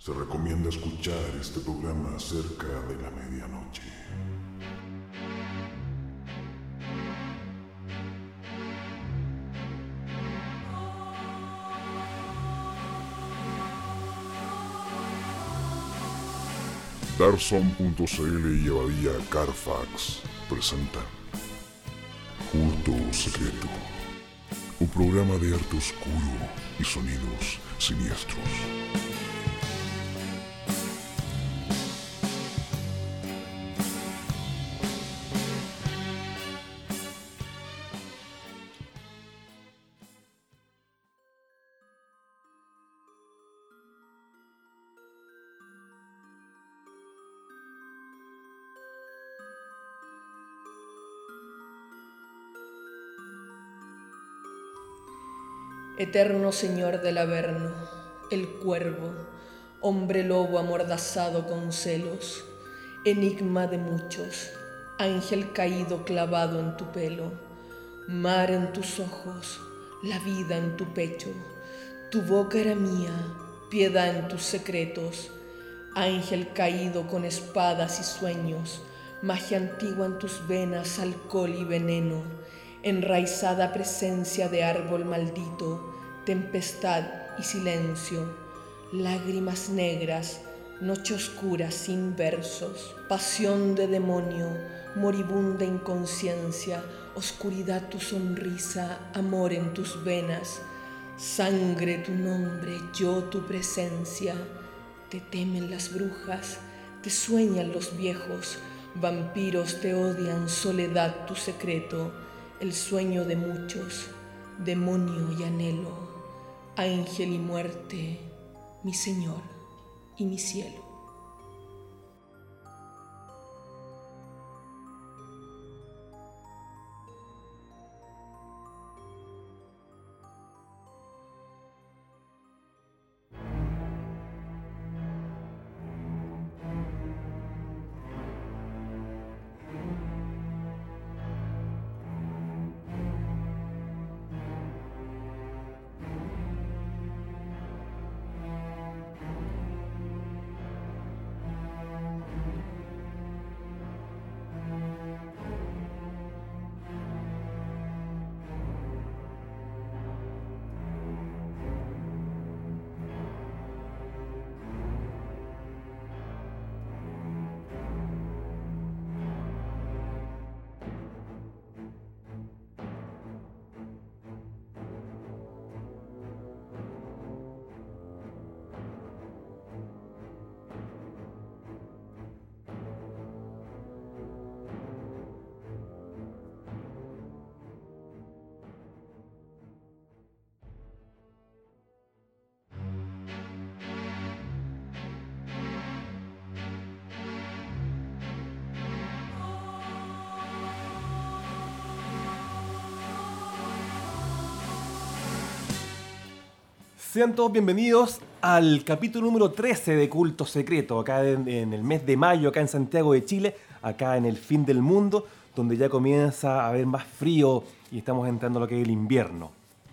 Se recomienda escuchar este programa cerca de la medianoche. Darson.cl y Abadía Carfax presentan Culto Secreto, un programa de arte oscuro y sonidos siniestros. Eterno Señor del Averno, el cuervo, hombre lobo amordazado con celos, enigma de muchos, ángel caído clavado en tu pelo, mar en tus ojos, la vida en tu pecho, tu boca era mía, piedad en tus secretos, ángel caído con espadas y sueños, magia antigua en tus venas, alcohol y veneno, enraizada presencia de árbol maldito, tempestad y silencio, lágrimas negras, noche oscura sin versos, pasión de demonio, moribunda inconsciencia, oscuridad tu sonrisa, amor en tus venas, sangre tu nombre, yo tu presencia, te temen las brujas, te sueñan los viejos, vampiros te odian, soledad tu secreto, el sueño de muchos, demonio y anhelo, ángel y muerte, mi Señor y mi cielo. Sean todos bienvenidos al capítulo número 13 de Culto Secreto, acá en el mes de mayo, acá en Santiago de Chile, acá en el fin del mundo, donde ya comienza a haber más frío y estamos entrando a lo que es el invierno.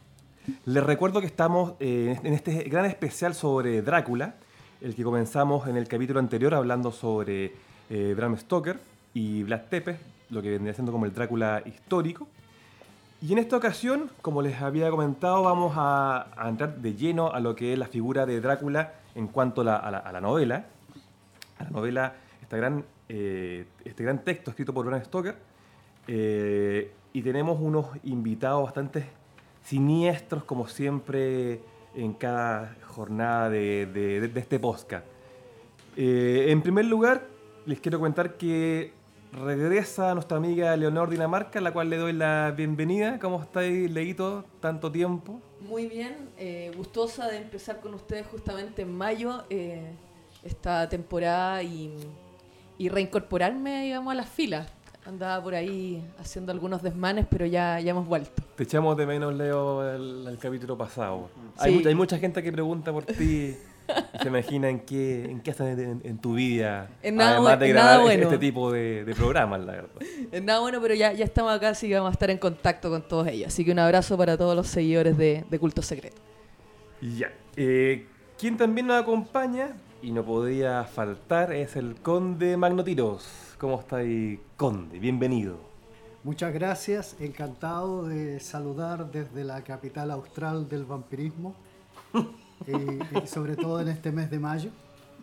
Les recuerdo que estamos en este gran especial sobre Drácula, el que comenzamos en el capítulo anterior hablando sobre Bram Stoker y Vlad Tepes, lo que vendría siendo como el Drácula histórico. Y en esta ocasión, como les había comentado, vamos a entrar de lleno a lo que es la figura de Drácula en cuanto a la novela. A la novela, este gran texto escrito por Bram Stoker. Y tenemos unos invitados bastante siniestros, como siempre, en cada jornada de este podcast. En primer lugar, les quiero comentar que regresa nuestra amiga Leonor Dinamarca, a la cual le doy la bienvenida. ¿Cómo estáis, Leito? Tanto tiempo. Muy bien, gustosa de empezar con ustedes justamente en mayo esta temporada y reincorporarme, digamos, a las filas. Andaba por ahí haciendo algunos desmanes, pero ya hemos vuelto. Te echamos de menos, Leo, el capítulo pasado. Sí. Hay mucha gente que pregunta por ti. Se imagina en qué estás en tu vida, además de grabar este tipo de programas, la verdad. Es nada bueno, pero ya estamos acá, así que vamos a estar en contacto con todos ellos. Así que un abrazo para todos los seguidores de Culto Secreto. Ya. Quien también nos acompaña Y no podía faltar, es el Conde Magnotiros. ¿Cómo está ahí, Conde? Bienvenido. Muchas gracias, encantado de saludar desde la capital austral del vampirismo y sobre todo en este mes de mayo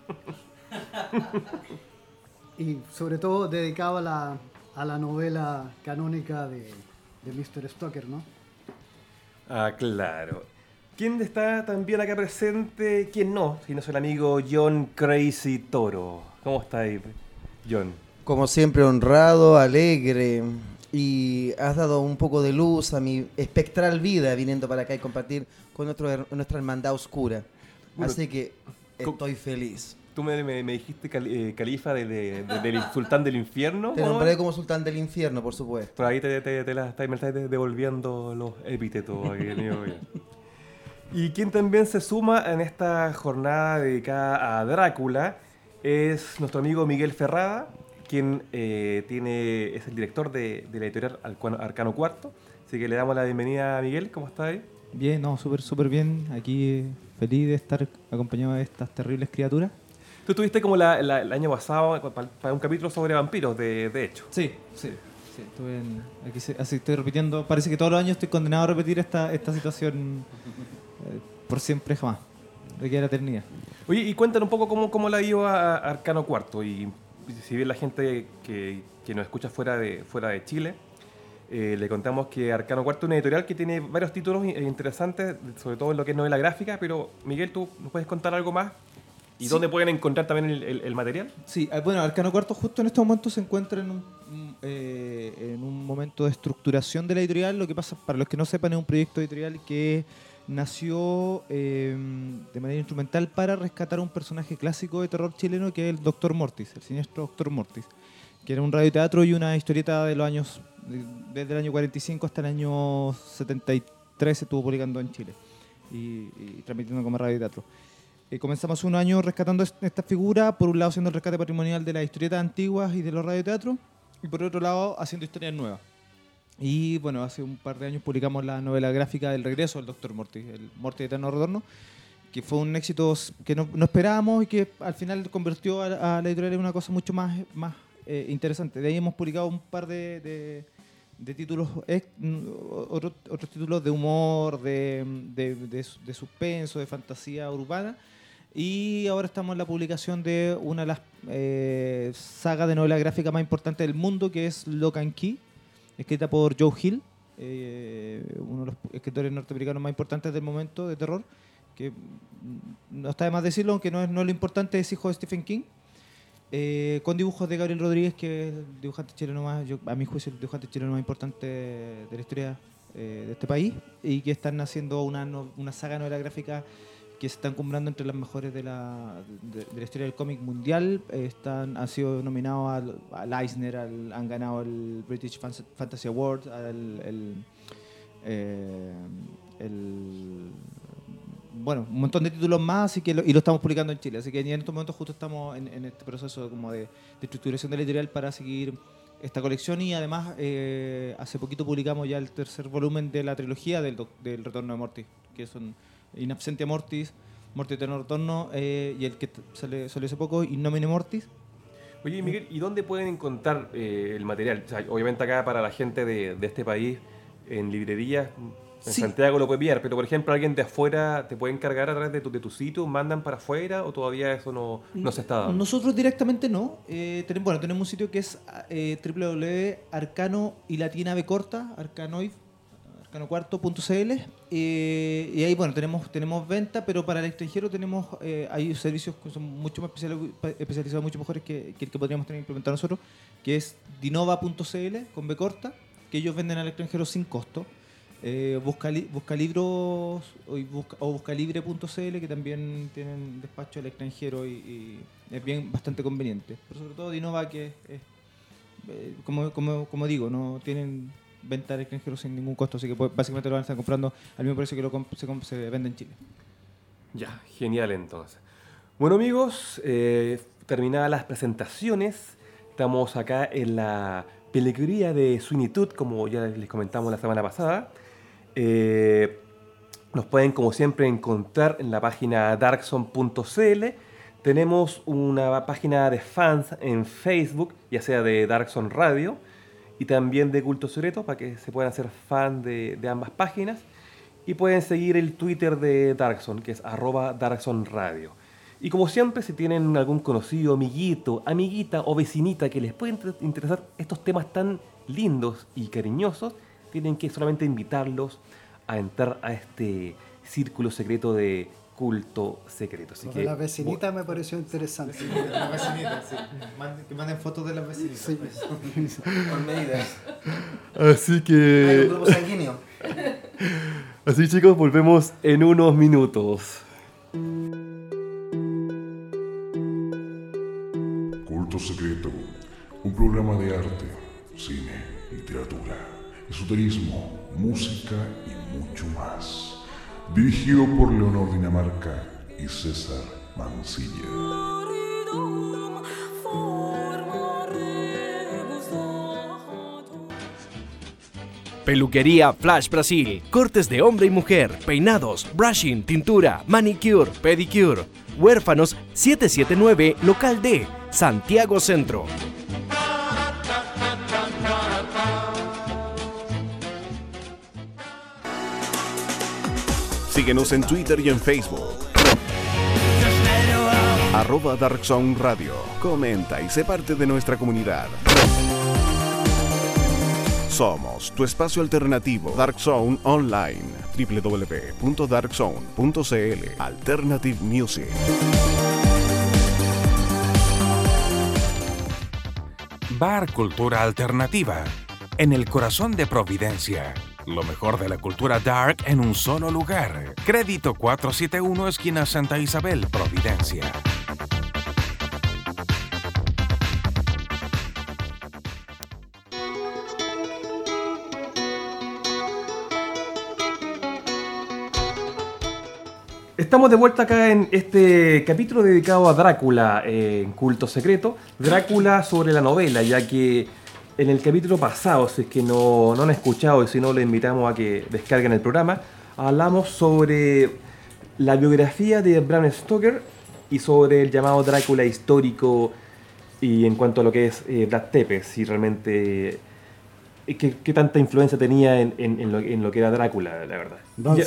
y sobre todo dedicado a la novela canónica de Mr. Stoker, ¿no? Ah, claro. ¿Quién está también acá presente? ¿Quién no? Si no es el amigo John Crazy Toro. ¿Cómo está ahí, John? Como siempre, honrado, alegre, y has dado un poco de luz a mi espectral vida viniendo para acá y compartir con nuestra hermandad oscura. Bueno, así que estoy feliz. Tú me dijiste califa del sultán del infierno. Te nombré como sultán del infierno, por supuesto. Por ahí me estás devolviendo los epítetos. Y quien también se suma en esta jornada dedicada a Drácula es nuestro amigo Miguel Ferrada, quien es el director de la editorial Arcano Cuarto. Así que le damos la bienvenida a Miguel. ¿Cómo está ahí? Bien, no, súper bien. Aquí feliz de estar acompañado de estas terribles criaturas. Tú estuviste como el año pasado para un capítulo sobre vampiros, de hecho. Sí. Estuve así estoy repitiendo. Parece que todos los años estoy condenado a repetir esta situación por siempre jamás. De aquí a la eternidad. Oye, y cuéntanos un poco cómo la ido a Arcano Cuarto. Y si bien la gente que nos escucha fuera de Chile, le contamos que Arcano Cuarto es una editorial que tiene varios títulos interesantes, sobre todo en lo que es novela gráfica. Pero Miguel, ¿tú nos puedes contar algo más? ¿Y sí, dónde pueden encontrar también el material? Sí, bueno, Arcano Cuarto justo en estos momentos se encuentra en un momento de estructuración de la editorial. Lo que pasa, para los que no sepan, es un proyecto editorial que nació de manera instrumental para rescatar un personaje clásico de terror chileno, que es el Dr. Mortis, el siniestro Dr. Mortis, que era un radioteatro y una historieta de los años, desde el año 45 hasta el año 73 se estuvo publicando en Chile y transmitiendo como radioteatro. Comenzamos un año rescatando esta figura, por un lado haciendo el rescate patrimonial de las historietas antiguas y de los radioteatros, y por otro lado haciendo historias nuevas. Y bueno, hace un par de años publicamos la novela gráfica del regreso del Dr. Mortis, el Mortis de Eterno Retorno, que fue un éxito que no esperábamos y que al final convirtió a la editorial en una cosa mucho más interesante. De ahí hemos publicado un par de títulos, otros títulos de humor, de suspenso, de fantasía urbana. Y ahora estamos en la publicación de una de las sagas de novela gráfica más importantes del mundo, que es Lock and Key, escrita por Joe Hill, uno de los escritores norteamericanos más importantes del momento de terror, que no está de más decirlo, aunque no es lo importante, es hijo de Stephen King, con dibujos de Gabriel Rodríguez, que es el dibujante chileno a mi juicio, el dibujante chileno más importante de la historia de este país, y que están haciendo una saga de novela gráfica que se están cumplando entre las mejores de la historia del cómic mundial. Han sido nominados al Eisner, han ganado el British Fantasy Award, bueno, un montón de títulos más, y lo estamos publicando en Chile. Así que en estos momentos justo estamos en este proceso como de estructuración de la editorial para seguir esta colección, y además hace poquito publicamos ya el tercer volumen de la trilogía del Retorno de Mortis, que son In Absentia Mortis, Mortis Eterno Retorno, y el que salió hace poco, In Nomine Mortis. Oye, Miguel, ¿y dónde pueden encontrar el material? O sea, obviamente acá para la gente de este país, en librerías, en Sí. Santiago lo puede pillar, pero por ejemplo alguien de afuera te puede encargar a través de tu sitio, mandan para afuera, o todavía eso no se está dando. Nosotros directamente no. Tenemos un sitio que es www.arcano y latina b corta, arcanocuarto.cl, y ahí tenemos venta, pero para el extranjero hay servicios que son mucho más especializados, mucho mejores que el que podríamos tener implementado nosotros, que es dinova.cl con b corta, que ellos venden al extranjero sin costo. Buscalibros o buscalibre.cl, que también tienen despacho al extranjero, y es bastante conveniente. Pero sobre todo Dinova, que es como digo, no tienen venta al extranjero sin ningún costo, así que básicamente lo van a estar comprando al mismo precio que se vende en Chile. Ya, genial entonces. Bueno, amigos, terminadas las presentaciones, estamos acá en la pelequería de Sweeney Todd, como ya les comentamos la semana pasada. Nos pueden, como siempre, encontrar en la página darkson.cl. Tenemos una página de fans en Facebook, ya sea de Dark Zone Radio y también de Culto Secreto, para que se puedan hacer fan de ambas páginas. Y pueden seguir el Twitter de Dark Zone, que es @DarkZoneRadio. Y como siempre, si tienen algún conocido, amiguito, amiguita o vecinita que les pueden interesar estos temas tan lindos y cariñosos, tienen que solamente invitarlos a entrar a este círculo secreto de Culto Secreto. Así que, la vecinita me pareció interesante. Sí, las vecinitas, sí. Que manden fotos de las vecinitas. Sí. Pues. Con medidas. Así Hay que... un grupo sanguíneo. Así, chicos, volvemos en unos minutos. Culto Secreto, un programa de arte, cine, literatura, esoterismo, música y mucho más. Dirigido por Leonor Dinamarca y César Mancilla. Peluquería Flash Brasil, cortes de hombre y mujer, peinados, brushing, tintura, manicure, pedicure. Huérfanos 779, local D, Santiago Centro. Síguenos en Twitter y en Facebook. @DarkZoneRadio. Comenta y sé parte de nuestra comunidad. Somos tu espacio alternativo Dark Zone Online. www.darkzone.cl. Alternative Music. Bar Cultura Alternativa, en el corazón de Providencia. Lo mejor de la cultura dark en un solo lugar. Crédito 471, esquina Santa Isabel, Providencia. Estamos de vuelta acá en este capítulo dedicado a Drácula en Culto Secreto. Drácula sobre la novela, ya que en el capítulo pasado, si es que no han escuchado y si no, les invitamos a que descarguen el programa, hablamos sobre la biografía de Bram Stoker y sobre el llamado Drácula histórico y en cuanto a lo que es Vlad Tepes, si realmente... ¿Qué tanta influencia tenía en lo que era Drácula, la verdad? Vlad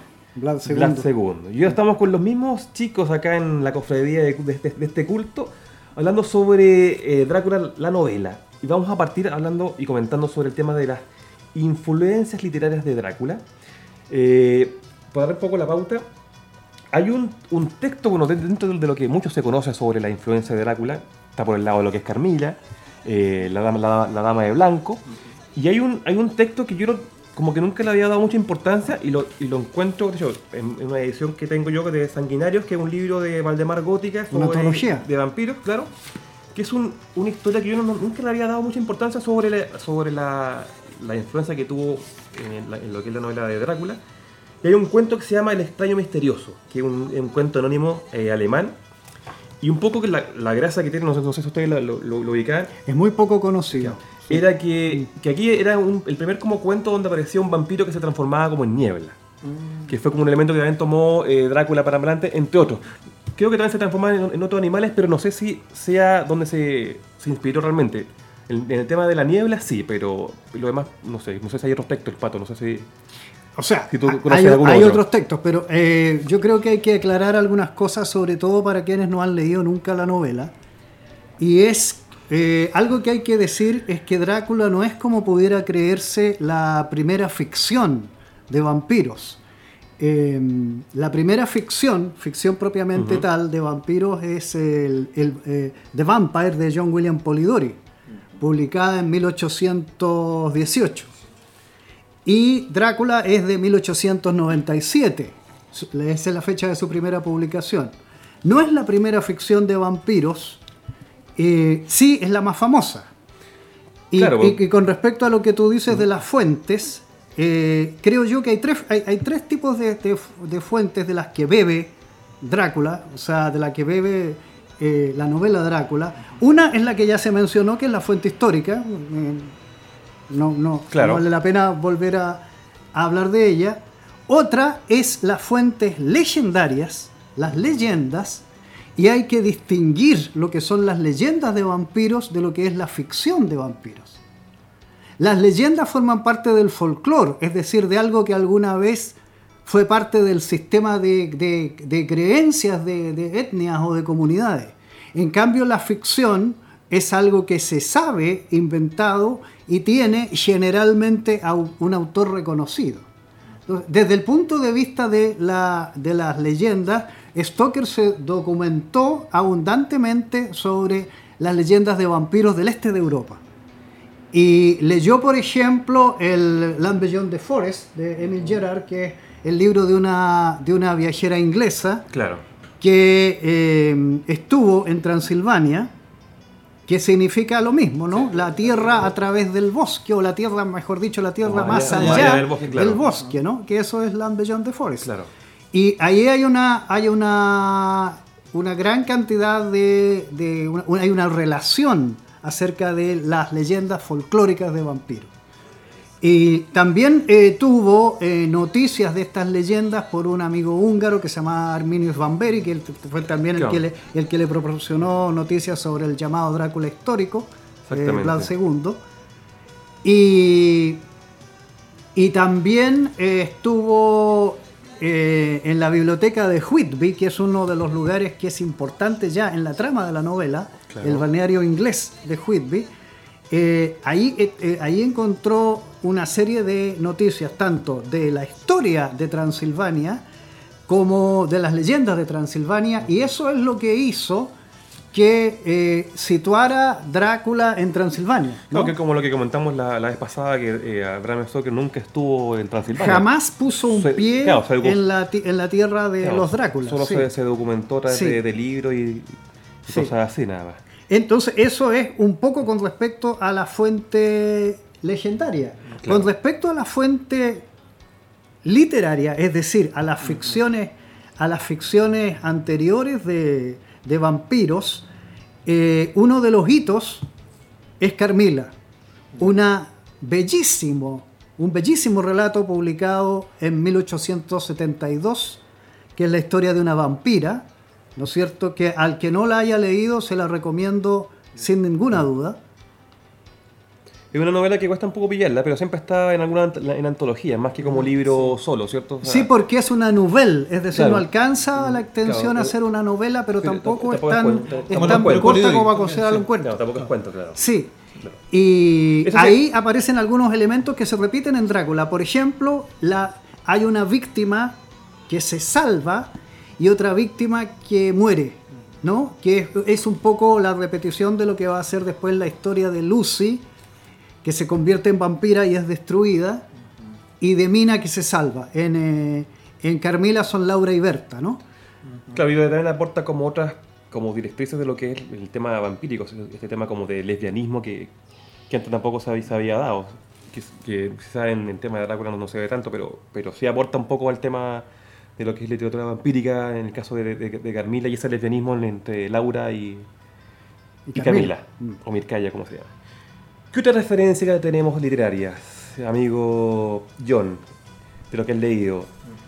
II. Y hoy estamos con los mismos chicos acá en la cofradía de este culto, hablando sobre Drácula, la novela. Y vamos a partir hablando y comentando sobre el tema de las influencias literarias de Drácula. Para dar un poco la pauta, hay un texto, bueno, dentro de lo que mucho se conoce sobre la influencia de Drácula, está por el lado de lo que es Carmilla, la dama de blanco, y hay un texto que yo como que nunca le había dado mucha importancia y lo encuentro, de hecho, en una edición que tengo yo de Sanguinarios, que es un libro de Valdemar Gótica, una antología de vampiros, claro, que es una historia que yo nunca le había dado mucha importancia sobre la influencia que tuvo en lo que es la novela de Drácula. Y hay un cuento que se llama El extraño misterioso, que es un cuento anónimo alemán. Y un poco que la gracia que tiene, no sé si ustedes lo ubican. Es muy poco conocido. Era que aquí era el primer como cuento donde aparecía un vampiro que se transformaba como en niebla. Que fue como un elemento que también tomó Drácula para adelante, entre otros. Creo que también se transformaban en otros animales, pero no sé si sea donde se inspiró realmente. En el tema de la niebla sí, pero lo demás no sé si hay otros textos, Pato, no sé si... O sea, si tú hay otros textos, pero yo creo que hay que aclarar algunas cosas, sobre todo para quienes no han leído nunca la novela. Y es algo que hay que decir es que Drácula no es como pudiera creerse la primera ficción de vampiros. La primera ficción propiamente tal de vampiros es The Vampire de John William Polidori, publicada en 1818. Y Drácula es de 1897, esa es la fecha de su primera publicación. No es la primera ficción de vampiros, sí es la más famosa. Y, claro, y con respecto a lo que tú dices de las fuentes, creo yo que hay tres tipos de fuentes de las que bebe Drácula, o sea, de la que bebe la novela Drácula. Una es la que ya se mencionó, que es la fuente histórica. No vale la pena volver a hablar de ella. Otra es las fuentes legendarias, las leyendas, y hay que distinguir lo que son las leyendas de vampiros de lo que es la ficción de vampiros. Las leyendas forman parte del folclore, es decir, de algo que alguna vez fue parte del sistema de creencias de etnias o de comunidades. En cambio, la ficción es algo que se sabe, inventado, y tiene generalmente a un autor reconocido. Entonces, desde el punto de vista de las leyendas, Stoker se documentó abundantemente sobre las leyendas de vampiros del este de Europa. Y leyó, por ejemplo, el Land Beyond the Forest de Emile Gerard, que es el libro de una viajera inglesa, Claro. que estuvo en Transilvania, que significa lo mismo, ¿no? La tierra a través del bosque, o la tierra, mejor dicho, la tierra más allá del bosque, claro. del bosque, ¿no? Que eso es Land Beyond the Forest. Claro. Y ahí hay una gran cantidad hay una relación acerca de las leyendas folclóricas de vampiros. Y también tuvo noticias de estas leyendas por un amigo húngaro que se llama Arminius Vanberg, que él fue también el que le proporcionó noticias sobre el llamado Drácula histórico, Vlad II. Y también estuvo en la biblioteca de Whitby, que es uno de los lugares que es importante ya en la trama de la novela, claro. El balneario inglés de Whitby. Ahí encontró una serie de noticias tanto de la historia de Transilvania como de las leyendas de Transilvania, y eso es lo que hizo que situara Drácula en Transilvania, ¿no? No, que como lo que comentamos la vez pasada, que Bram Stoker nunca estuvo en Transilvania. Jamás puso un pie en la tierra de los Dráculas. Solo se documentó a través de libros y cosas así, nada más. Entonces, eso es un poco con respecto a la fuente legendaria. Claro. Con respecto a la fuente literaria, es decir, a las ficciones anteriores de vampiros, uno de los hitos es Carmila, un bellísimo relato publicado en 1872, que es la historia de una vampira, ¿no es cierto? Que al que no la haya leído se la recomiendo sin ninguna duda. Es una novela que cuesta un poco pillarla, pero siempre está en antología, más que como libro solo, ¿cierto? O sea, sí, porque es una novela, es decir, claro. No alcanza la extensión a ser una novela, pero tampoco es tan corta como para considerarlo un cuento. Claro, tampoco es cuento, claro. Sí, claro. Y eso ahí aparecen algunos elementos que se repiten en Drácula. Por ejemplo, hay una víctima que se salva y otra víctima que muere, ¿no? Que es un poco la repetición de lo que va a ser después la historia de Lucy, que se convierte en vampira y es destruida, y de Mina, que se salva. En Carmila son Laura y Berta, ¿no? Claro, y también aporta como otras como directrices de lo que es el tema vampírico, este tema como de lesbianismo que antes tampoco se había dado, que quizás en el tema de Drácula no se ve tanto, pero sí aporta un poco al tema de lo que es literatura vampírica en el caso de Carmila, y ese lesbianismo entre Laura y Camila, o Mircalla, como se llama. ¿Qué otra referencia tenemos literarias, amigo John, de lo que has leído?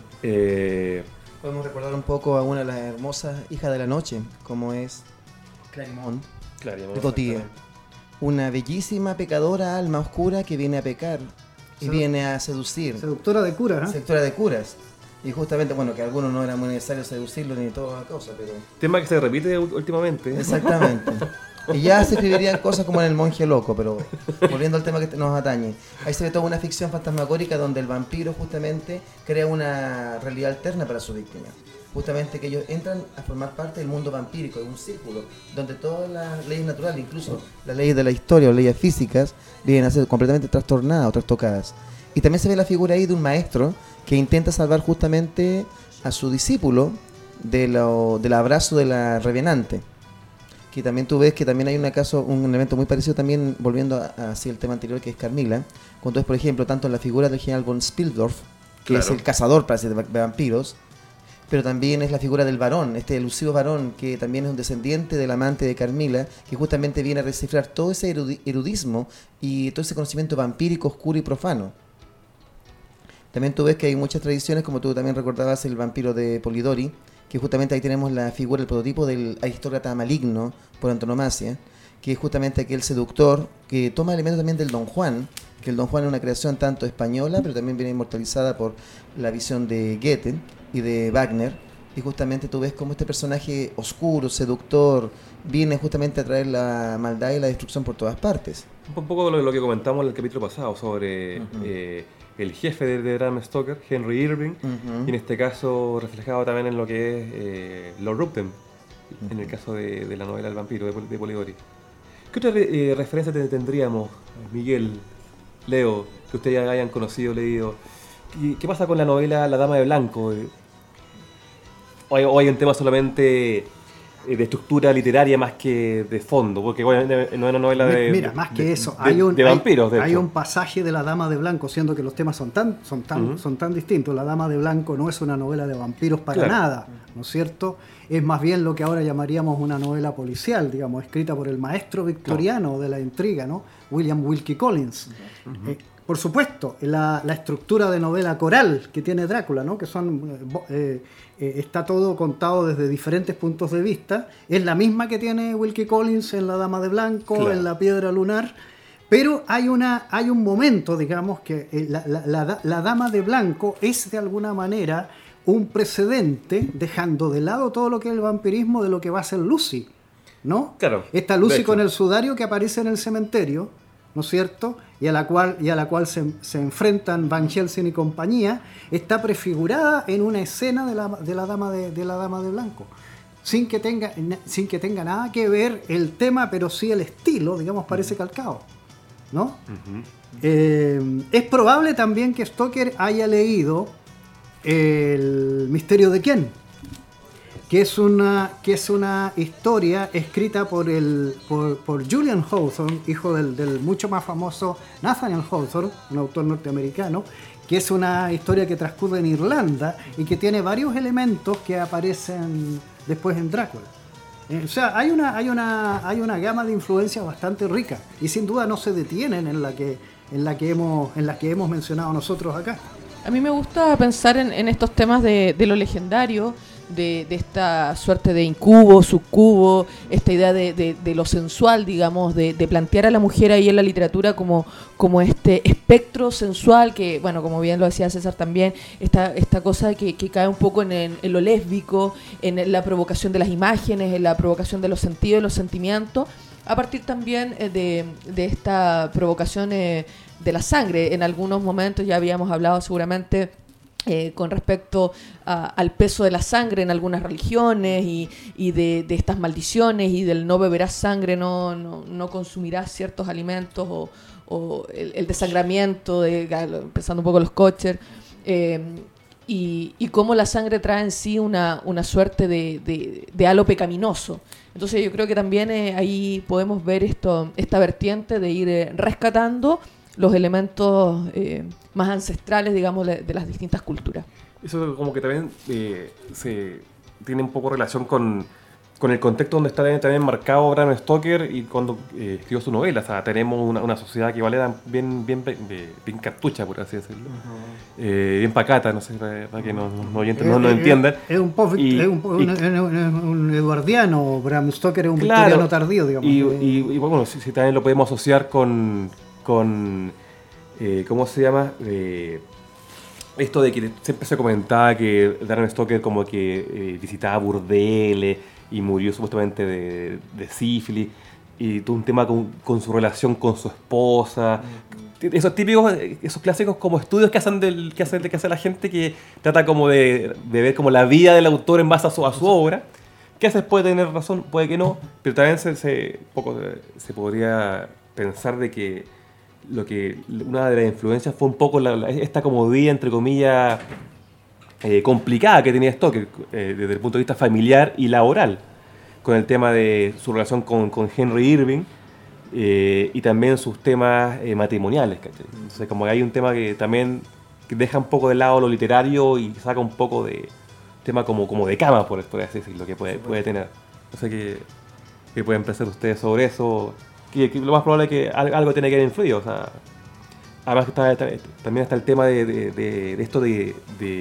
Podemos recordar un poco a una de las hermosas hijas de la noche, como es Clarimont de Gautier. Una bellísima pecadora alma oscura que viene a pecar y viene a seducir. Seductora de curas, ¿eh? Seductora de curas. Y justamente, bueno, que a algunos no era muy necesario seducirlo ni toda la cosa, pero... Tema que se repite últimamente. Exactamente. Y ya se escribirían cosas como en El monje loco, pero volviendo al tema que nos atañe. Ahí se ve toda una ficción fantasmagórica donde el vampiro justamente crea una realidad alterna para su víctima. Justamente que ellos entran a formar parte del mundo vampírico, de un círculo, donde todas las leyes naturales, incluso las leyes de la historia o leyes físicas, vienen a ser completamente trastornadas o trastocadas. Y también se ve la figura ahí de un maestro que intenta salvar justamente a su discípulo del abrazo de la revenante. Que también tú ves que también hay un elemento muy parecido también, volviendo hacia el tema anterior, que es Carmila, cuando es, por ejemplo, tanto en la figura del general von Spildorf, que es el cazador, parece, de vampiros, pero también es la figura del varón, este elusivo varón, que también es un descendiente del amante de Carmila, que justamente viene a descifrar todo ese erudismo y todo ese conocimiento vampírico, oscuro y profano. También tú ves que hay muchas tradiciones, como tú también recordabas el vampiro de Polidori, que justamente ahí tenemos la figura, el prototipo del aristócrata maligno por antonomasia, que es justamente aquel seductor que toma elementos también del Don Juan, que el Don Juan es una creación tanto española, pero también viene inmortalizada por la visión de Goethe y de Wagner, y justamente tú ves cómo este personaje oscuro, seductor, viene justamente a traer la maldad y la destrucción por todas partes. Un poco lo que comentamos en el capítulo pasado sobre el jefe de Bram Stoker, Henry Irving, y en este caso reflejado también en lo que es Lord Rupton, en el caso de la novela El vampiro de Polidori. ¿Qué otra referencia tendríamos, Miguel, Leo, que ustedes hayan conocido, leído? ¿Qué pasa con la novela La Dama de Blanco? ¿O hay un tema solamente de estructura literaria más que de fondo? Porque no es una novela de... Mira, más que eso, de vampiros, hay un pasaje de La Dama de Blanco, siendo que los temas son tan distintos. La Dama de Blanco no es una novela de vampiros para nada, ¿no es cierto? Es más bien lo que ahora llamaríamos una novela policial, digamos, escrita por el maestro victoriano de la intriga, ¿no? William Wilkie Collins. Por supuesto, la estructura de novela coral que tiene Drácula, ¿no? Que son está todo contado desde diferentes puntos de vista, es la misma que tiene Wilkie Collins en La Dama de Blanco, en La Piedra Lunar, pero hay un momento, digamos, que la Dama de Blanco es de alguna manera un precedente, dejando de lado todo lo que es el vampirismo de lo que va a ser Lucy, ¿no? Claro. Esta Lucy con el sudario que aparece en el cementerio, ¿no es cierto? Y a la cual se enfrentan Van Helsing y compañía, está prefigurada en una escena de la dama de Blanco, sin que tenga nada que ver el tema, pero sí el estilo, digamos, parece calcado, ¿no? Es probable también que Stoker haya leído El misterio de quién, que es una historia escrita por Julian Hawthorne, hijo del mucho más famoso Nathaniel Hawthorne, un autor norteamericano, que es una historia que transcurre en Irlanda y que tiene varios elementos que aparecen después en Drácula. O sea, hay una gama de influencias bastante rica y sin duda no se detienen en la que hemos mencionado nosotros acá. A mí me gusta pensar en estos temas de lo legendario, de esta suerte de incubo, subcubo, esta idea de lo sensual, digamos, de plantear a la mujer ahí en la literatura como este espectro sensual que, bueno, como bien lo decía César también, esta cosa que cae un poco en lo lésbico, en la provocación de las imágenes, en la provocación de los sentidos, de los sentimientos, a partir también de esta provocación de la sangre. En algunos momentos ya habíamos hablado seguramente con respecto al peso de la sangre en algunas religiones y de estas maldiciones y del no beberás sangre, no consumirás ciertos alimentos o el desangramiento, empezando un poco los Kocher, y cómo la sangre trae en sí una suerte de halo pecaminoso. Entonces yo creo que también ahí podemos ver esta vertiente de ir rescatando los elementos más ancestrales, digamos, de las distintas culturas. Eso como que también se tiene un poco relación con el contexto donde está también marcado Bram Stoker y cuando escribió su novela. O sea, tenemos una sociedad que igual era bien cartucha, por así decirlo. Bien pacata, no sé, para que no entiendan. Es un eduardiano, Bram Stoker es un victoriano tardío, digamos. Y bueno, si también lo podemos asociar con ¿cómo se llama? Esto de que siempre se comentaba que Bram Stoker como que visitaba burdeles y murió supuestamente de sífilis, y tuvo un tema con su relación con su esposa. Esos típicos, esos clásicos como estudios que hace la gente que trata como de ver como la vida del autor en base a su obra, que a veces puede tener razón, puede que no, pero también se podría pensar de que una de las influencias fue un poco esta comodidad, entre comillas, complicada que tenía Stoker desde el punto de vista familiar y laboral, con el tema de su relación con Henry Irving y también sus temas matrimoniales, ¿cachai? Entonces como que hay un tema que también deja un poco de lado lo literario y saca un poco de tema como de cama, por así decirlo, que puede tener. No sé qué pueden pensar ustedes sobre eso. Que lo más probable es que algo tiene que haber influido. O sea, además que también está el tema de esto de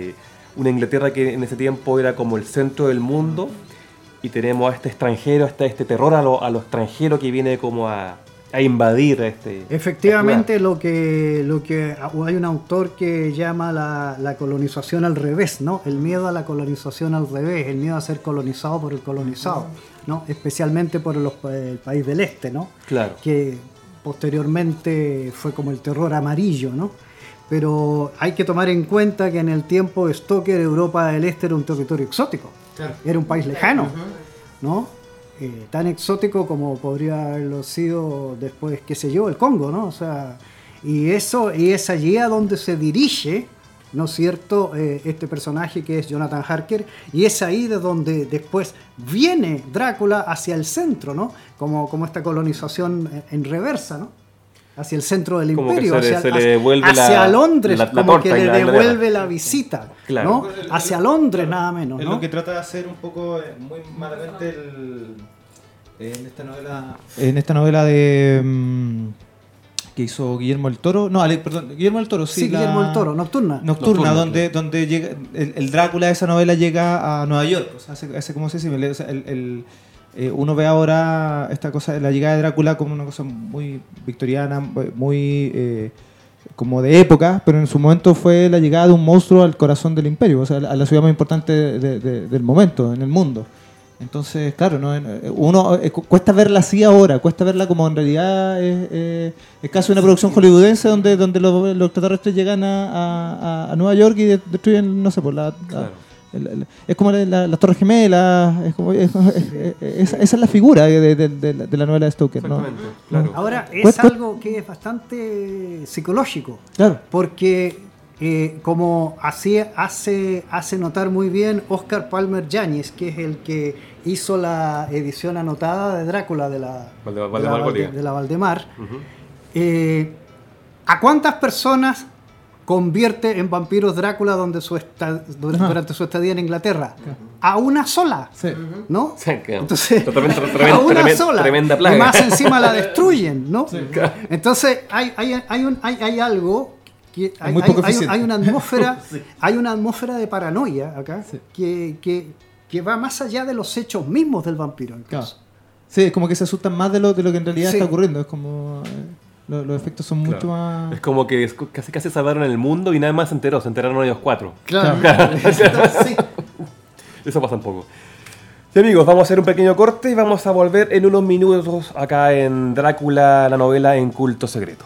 una Inglaterra que en ese tiempo era como el centro del mundo, y tenemos a este extranjero, este terror a lo extranjero que viene como a invadir Efectivamente, lo que hay un autor que llama la colonización al revés, ¿no? El miedo a la colonización al revés, el miedo a ser colonizado por el colonizado, ¿no? Especialmente por el país del este, ¿no? Claro. Que posteriormente fue como el terror amarillo, ¿no? Pero hay que tomar en cuenta que en el tiempo de Stoker, Europa del Este era un territorio exótico. Claro. Era un país lejano, ¿no? Tan exótico como podría haberlo sido después, qué sé yo, el Congo, ¿no? O sea, y es allí a donde se dirige, ¿no es cierto?, este personaje que es Jonathan Harker, y es ahí de donde después viene Drácula hacia el centro, ¿no? Como esta colonización en reversa, ¿no? Hacia el centro del como imperio, se le devuelve hacia Londres, como que le devuelve la la visita, claro. ¿no? Hacia Londres, nada menos, ¿no? Es lo que trata de hacer un poco, muy malamente, en esta novela de que hizo Guillermo del Toro, Guillermo del Toro, sí, Guillermo del Toro, Nocturna, donde llega el Drácula de esa novela llega a Nueva York, o sea, hace como se dice, o sea, uno ve ahora esta cosa de la llegada de Drácula como una cosa muy victoriana, muy como de época, pero en su momento fue la llegada de un monstruo al corazón del imperio, o sea, a la ciudad más importante del momento en el mundo. Entonces, claro, cuesta verla así ahora, cuesta verla como en realidad es casi una producción hollywoodense donde los extraterrestres llegan a Nueva York y destruyen, no sé, es como las Torres Gemelas, esa es la figura de la novela de Stoker, ¿no? Claro. Ahora, es algo que es bastante psicológico, claro, porque como hace notar muy bien Oscar Palmer Yáñez, que es el que hizo la edición anotada de Drácula de la Valdemar. Uh-huh. ¿A cuántas personas convierte en vampiros Drácula durante su estadía en Inglaterra? A una sola, sí. ¿No? Sí, entonces, a una sola, tremenda plaga. Y más encima la destruyen, ¿no? Sí, claro. Entonces hay algo que hay una atmósfera, sí. Hay una atmósfera de paranoia acá, sí. que va más allá de los hechos mismos del vampiro. Claro. Sí, es como que se asustan más de lo que en realidad está ocurriendo. Es como los efectos son mucho más. Es como que casi salvaron el mundo y nada más se enteraron ellos 4. Claro. Sí. Eso pasa un poco. Sí, amigos, vamos a hacer un pequeño corte y vamos a volver en unos minutos acá en Drácula, la novela en Culto Secreto.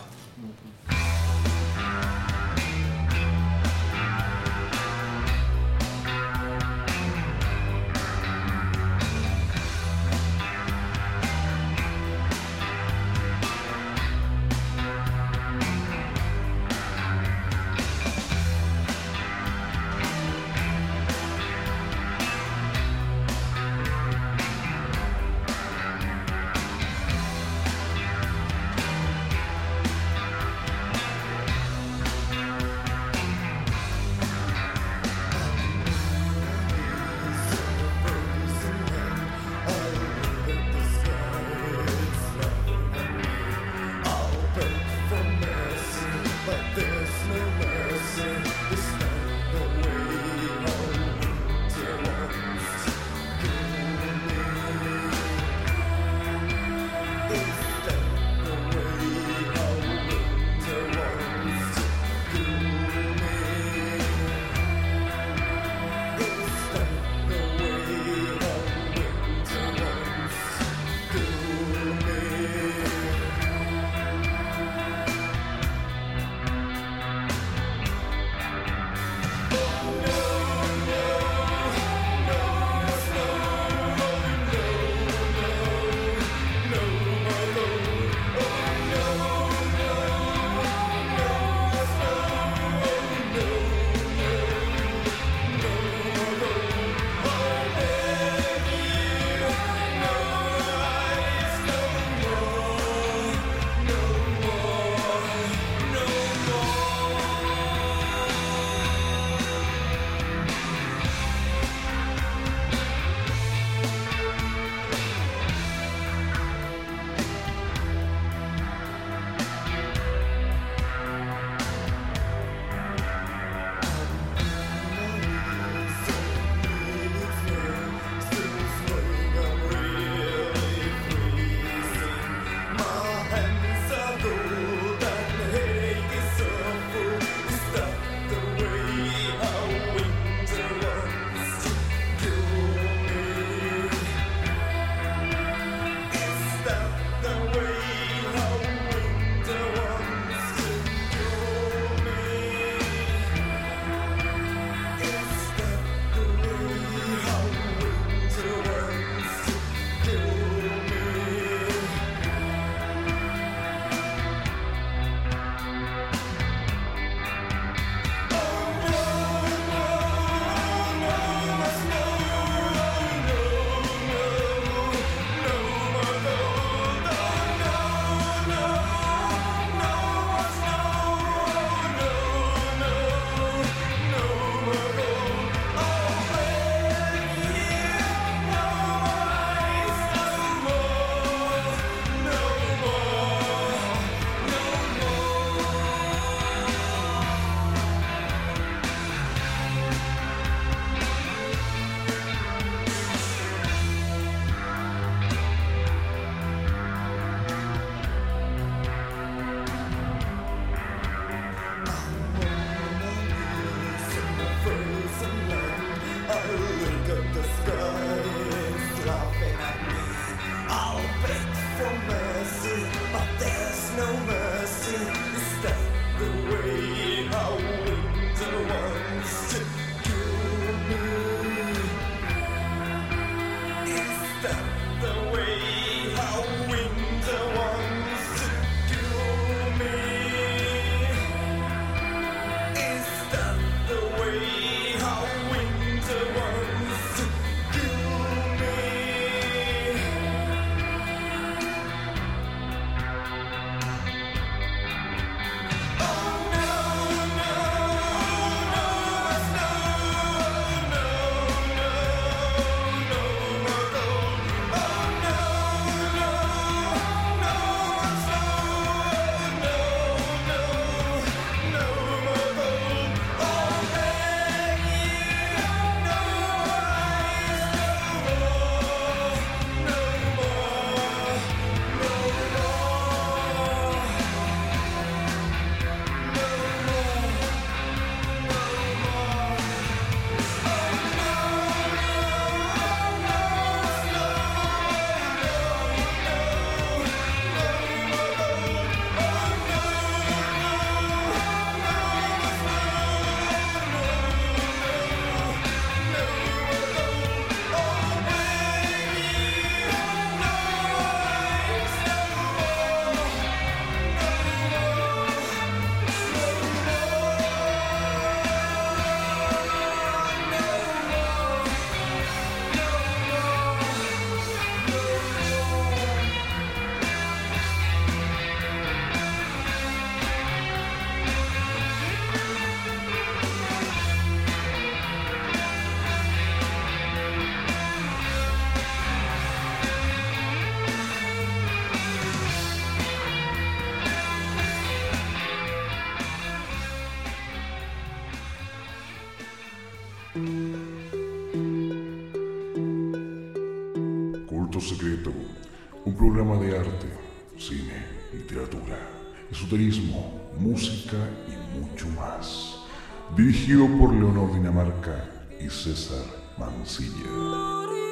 Un programa de arte, cine, literatura, esoterismo, música y mucho más. Dirigido por Leonor Dinamarca y César Mancilla.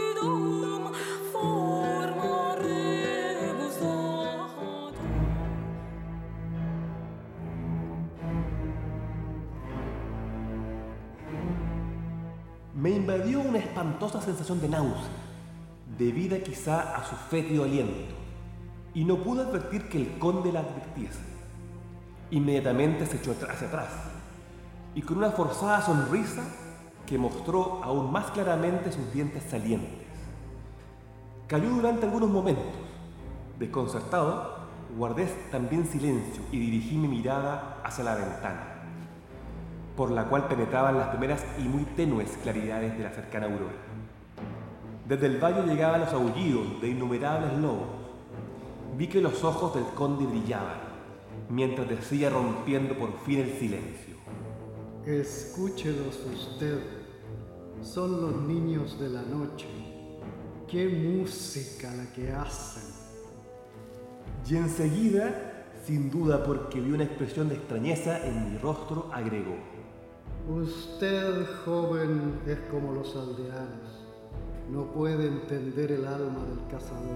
Me invadió una espantosa sensación de náusea, debida quizá a su fétido aliento, y no pude advertir que el conde la advirtiese. Inmediatamente se echó hacia atrás, y con una forzada sonrisa que mostró aún más claramente sus dientes salientes. Calló durante algunos momentos. Desconcertado, guardé también silencio y dirigí mi mirada hacia la ventana, por la cual penetraban las primeras y muy tenues claridades de la cercana aurora. Desde el valle llegaban los aullidos de innumerables lobos. Vi que los ojos del conde brillaban, mientras decía rompiendo por fin el silencio: Escúchelos usted, son los niños de la noche. ¡Qué música la que hacen! Y enseguida, sin duda porque vi una expresión de extrañeza en mi rostro, agregó: Usted, joven, es como los aldeanos. No puede entender el alma del cazador.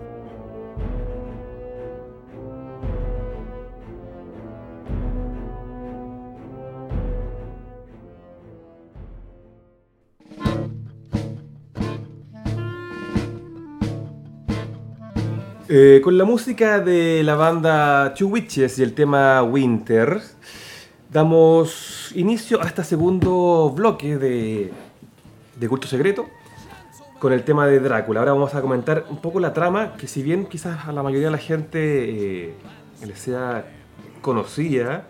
Con la música de la banda Two Witches y el tema Winter, damos inicio a este segundo bloque de Culto Secreto con el tema de Drácula. Ahora vamos a comentar un poco la trama, que si bien quizás a la mayoría de la gente les sea conocida,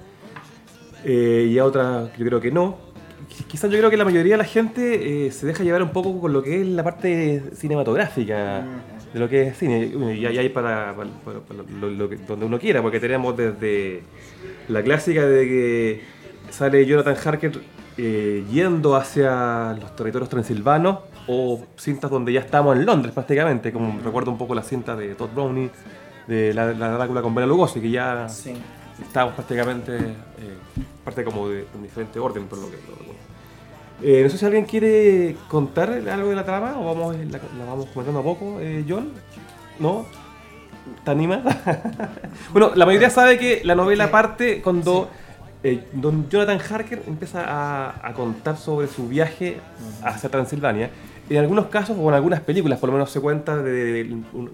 y a otras yo creo que no, quizás yo creo que la mayoría de la gente se deja llevar un poco con lo que es la parte cinematográfica de lo que es cine, y hay para donde uno quiera, porque tenemos desde la clásica de que sale Jonathan Harker yendo hacia los territorios transilvanos, o cintas donde ya estamos en Londres prácticamente, como recuerdo un poco la cinta de Todd Browning de la Drácula con Bela Lugosi, que ya estábamos prácticamente parte como de un diferente orden, por lo que no sé si alguien quiere contar algo de la trama o la vamos comentando a poco. John, ¿no? ¿Te animas? Bueno, la mayoría sabe que la novela parte cuando don Jonathan Harker empieza a contar sobre su viaje hacia Transilvania. En algunos casos, o en algunas películas, por lo menos se cuenta de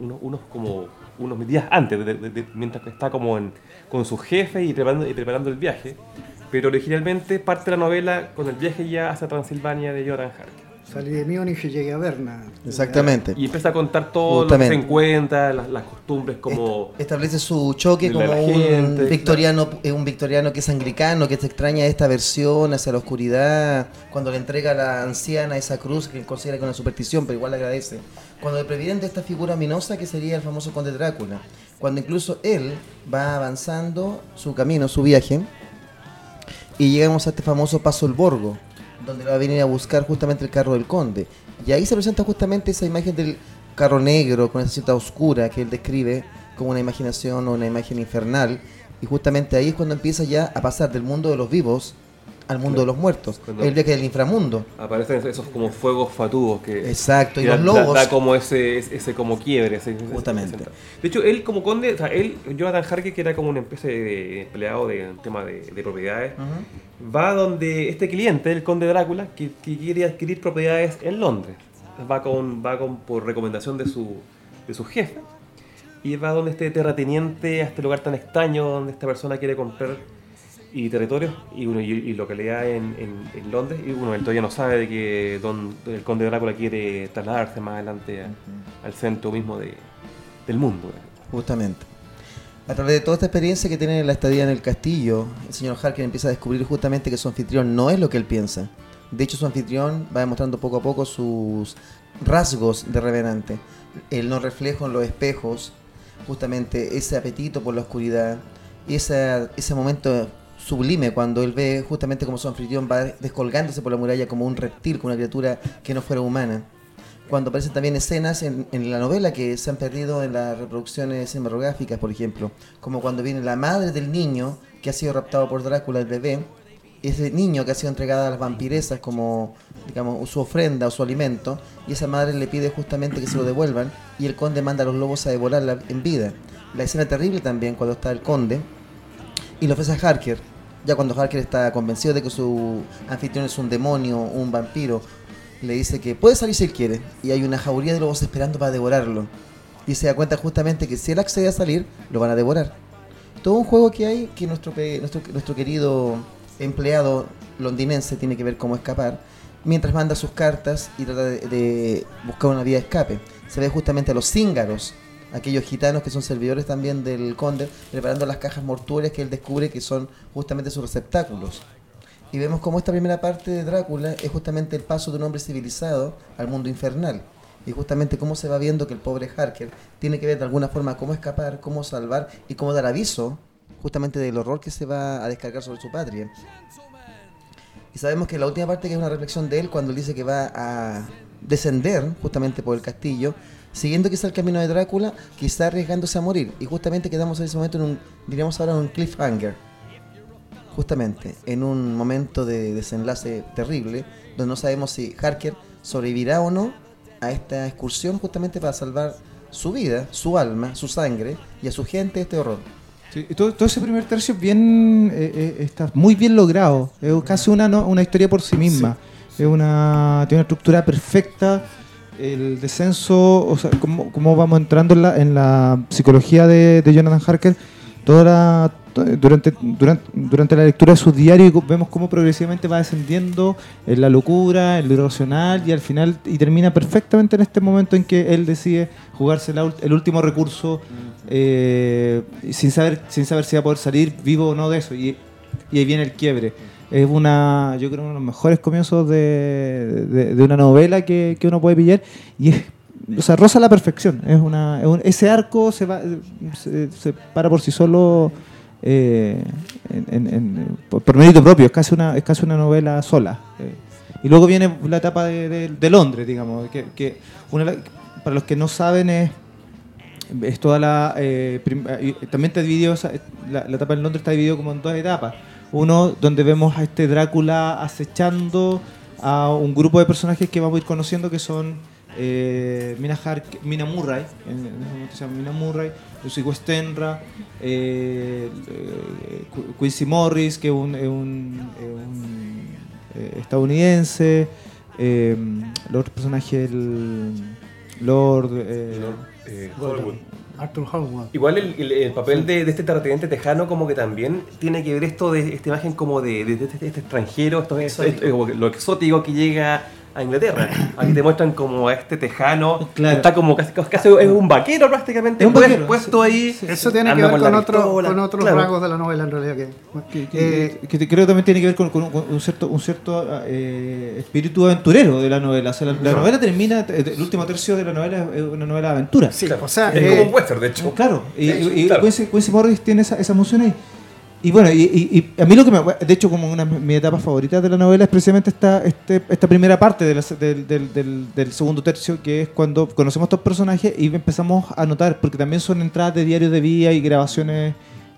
unos días antes, mientras que está como con su jefe y preparando el viaje. Pero originalmente parte la novela con el viaje ya hacia Transilvania de Jonathan Harker. Salí de Múnich y llegué a Berna. Exactamente. Y empieza a contar todo lo que se encuentra, las costumbres, como establece su choque como un victoriano que es anglicano, que se extraña esta versión hacia la oscuridad, cuando le entrega a la anciana esa cruz que él considera que es una superstición, pero igual le agradece. Cuando le previenen de esta figura ominosa que sería el famoso conde Drácula. Cuando incluso él va avanzando su camino, su viaje, y llegamos a este famoso Paso el Borgo, donde va a venir a buscar justamente el carro del conde. Y ahí se presenta justamente esa imagen del carro negro con esa cinta oscura que él describe como una imaginación o una imagen infernal. Y justamente ahí es cuando empieza ya a pasar del mundo de los vivos al mundo de los muertos, el viaje del inframundo. Aparecen esos como fuegos fatuos que... Exacto, y los lobos... Da como ese como quiebre. Justamente. De hecho, él como conde, o sea, Jonathan Harker, que era como una especie de empleado de un tema de propiedades, va donde este cliente, el conde Drácula, que quiere adquirir propiedades en Londres. Va por recomendación de su jefe, y va donde este terrateniente, a este lugar tan extraño donde esta persona quiere comprar y territorios y localidad en Londres, y él todavía no sabe de que el conde Drácula quiere trasladarse más adelante al centro mismo del mundo. Justamente. A través de toda esta experiencia que tiene la estadía en el castillo, el señor Harker empieza a descubrir justamente que su anfitrión no es lo que él piensa. De hecho, su anfitrión va demostrando poco a poco sus rasgos de revenante. El no reflejo en los espejos, justamente ese apetito por la oscuridad, y ese momento sublime cuando él ve justamente como su anfitrión va descolgándose por la muralla como un reptil, como una criatura que no fuera humana. cuando aparecen también escenas en la novela que se han perdido en las reproducciones cinematográficas, por ejemplo, como cuando viene la madre del niño que ha sido raptado por Drácula, el bebé, ese niño que ha sido entregado a las vampiresas como, digamos, su ofrenda o su alimento, y esa madre le pide justamente que se lo devuelvan, y el conde manda a los lobos a devorarla en vida. La escena terrible también cuando está el conde y le ofrece a Harker, ya cuando Harker está convencido de que su anfitrión es un demonio, un vampiro, le dice que puede salir si él quiere, y hay una jauría de lobos esperando para devorarlo, y se da cuenta justamente que si él accede a salir, lo van a devorar. Todo un juego que hay que nuestro querido empleado londinense tiene que ver cómo escapar, mientras manda sus cartas y trata de buscar una vía de escape. Se ve justamente a los cíngaros, aquellos gitanos que son servidores también del conde, preparando las cajas mortuorias que él descubre que son justamente sus receptáculos. Y vemos cómo esta primera parte de Drácula es justamente el paso de un hombre civilizado al mundo infernal. Y justamente cómo se va viendo que el pobre Harker tiene que ver de alguna forma cómo escapar, cómo salvar y cómo dar aviso justamente del horror que se va a descargar sobre su patria. Y sabemos que la última parte, que es una reflexión de él, cuando él dice que va a descender justamente por el castillo, siguiendo quizá el camino de Drácula, quizá arriesgándose a morir. Y justamente quedamos en ese momento diríamos ahora, en un cliffhanger. Justamente, en un momento de desenlace terrible, donde no sabemos si Harker sobrevivirá o no a esta excursión justamente para salvar su vida, su alma, su sangre y a su gente de este horror. Sí, todo ese primer tercio es bien, está muy bien logrado. Es casi una historia por sí misma. Sí. Tiene una estructura perfecta. El descenso, o sea, cómo vamos entrando en la psicología de Jonathan Harker, durante la lectura de sus diarios, vemos cómo progresivamente va descendiendo en la locura, en lo irracional, y al final termina perfectamente en este momento en que él decide jugarse el último recurso, sin saber si va a poder salir vivo o no de eso, y ahí viene el quiebre. Es yo creo, uno de los mejores comienzos de una novela que uno puede pillar, y roza la perfección. Ese arco se para por sí solo, por mérito propio. Es casi una novela sola. Y luego viene la etapa de Londres, digamos, que para los que no saben es toda también está dividido, la etapa en Londres está dividida como en dos etapas. Uno donde vemos a este Drácula acechando a un grupo de personajes que vamos a ir conociendo, que son Mina Murray, en ese momento se llama Mina Murray, Lucy Westenra, Quincy Morris, que es un estadounidense, los otros personajes, Lord Hollywood. Arthur Hollywood. Igual el papel de este terrateniente tejano como que también tiene que ver esto de esta imagen como de este extranjero, lo exótico que llega a Inglaterra. Aquí te muestran como a este tejano, claro. Está como casi es un vaquero prácticamente, es un vaquero, puesto ahí. Sí, eso tiene que ver con otros claro. rasgos de la novela en realidad. Que creo que también tiene que ver con un cierto espíritu aventurero de la novela. O sea, la novela termina, el último tercio de la novela es una novela de aventura. Sí, claro. O sea, es como un western, de hecho. Claro, y claro. Quincy Morris tiene esa emoción ahí. Y bueno, y a mí de hecho, como una de mis etapas favoritas de la novela es precisamente esta primera parte del segundo tercio, que es cuando conocemos a estos personajes y empezamos a notar, porque también son entradas de diarios de vida y grabación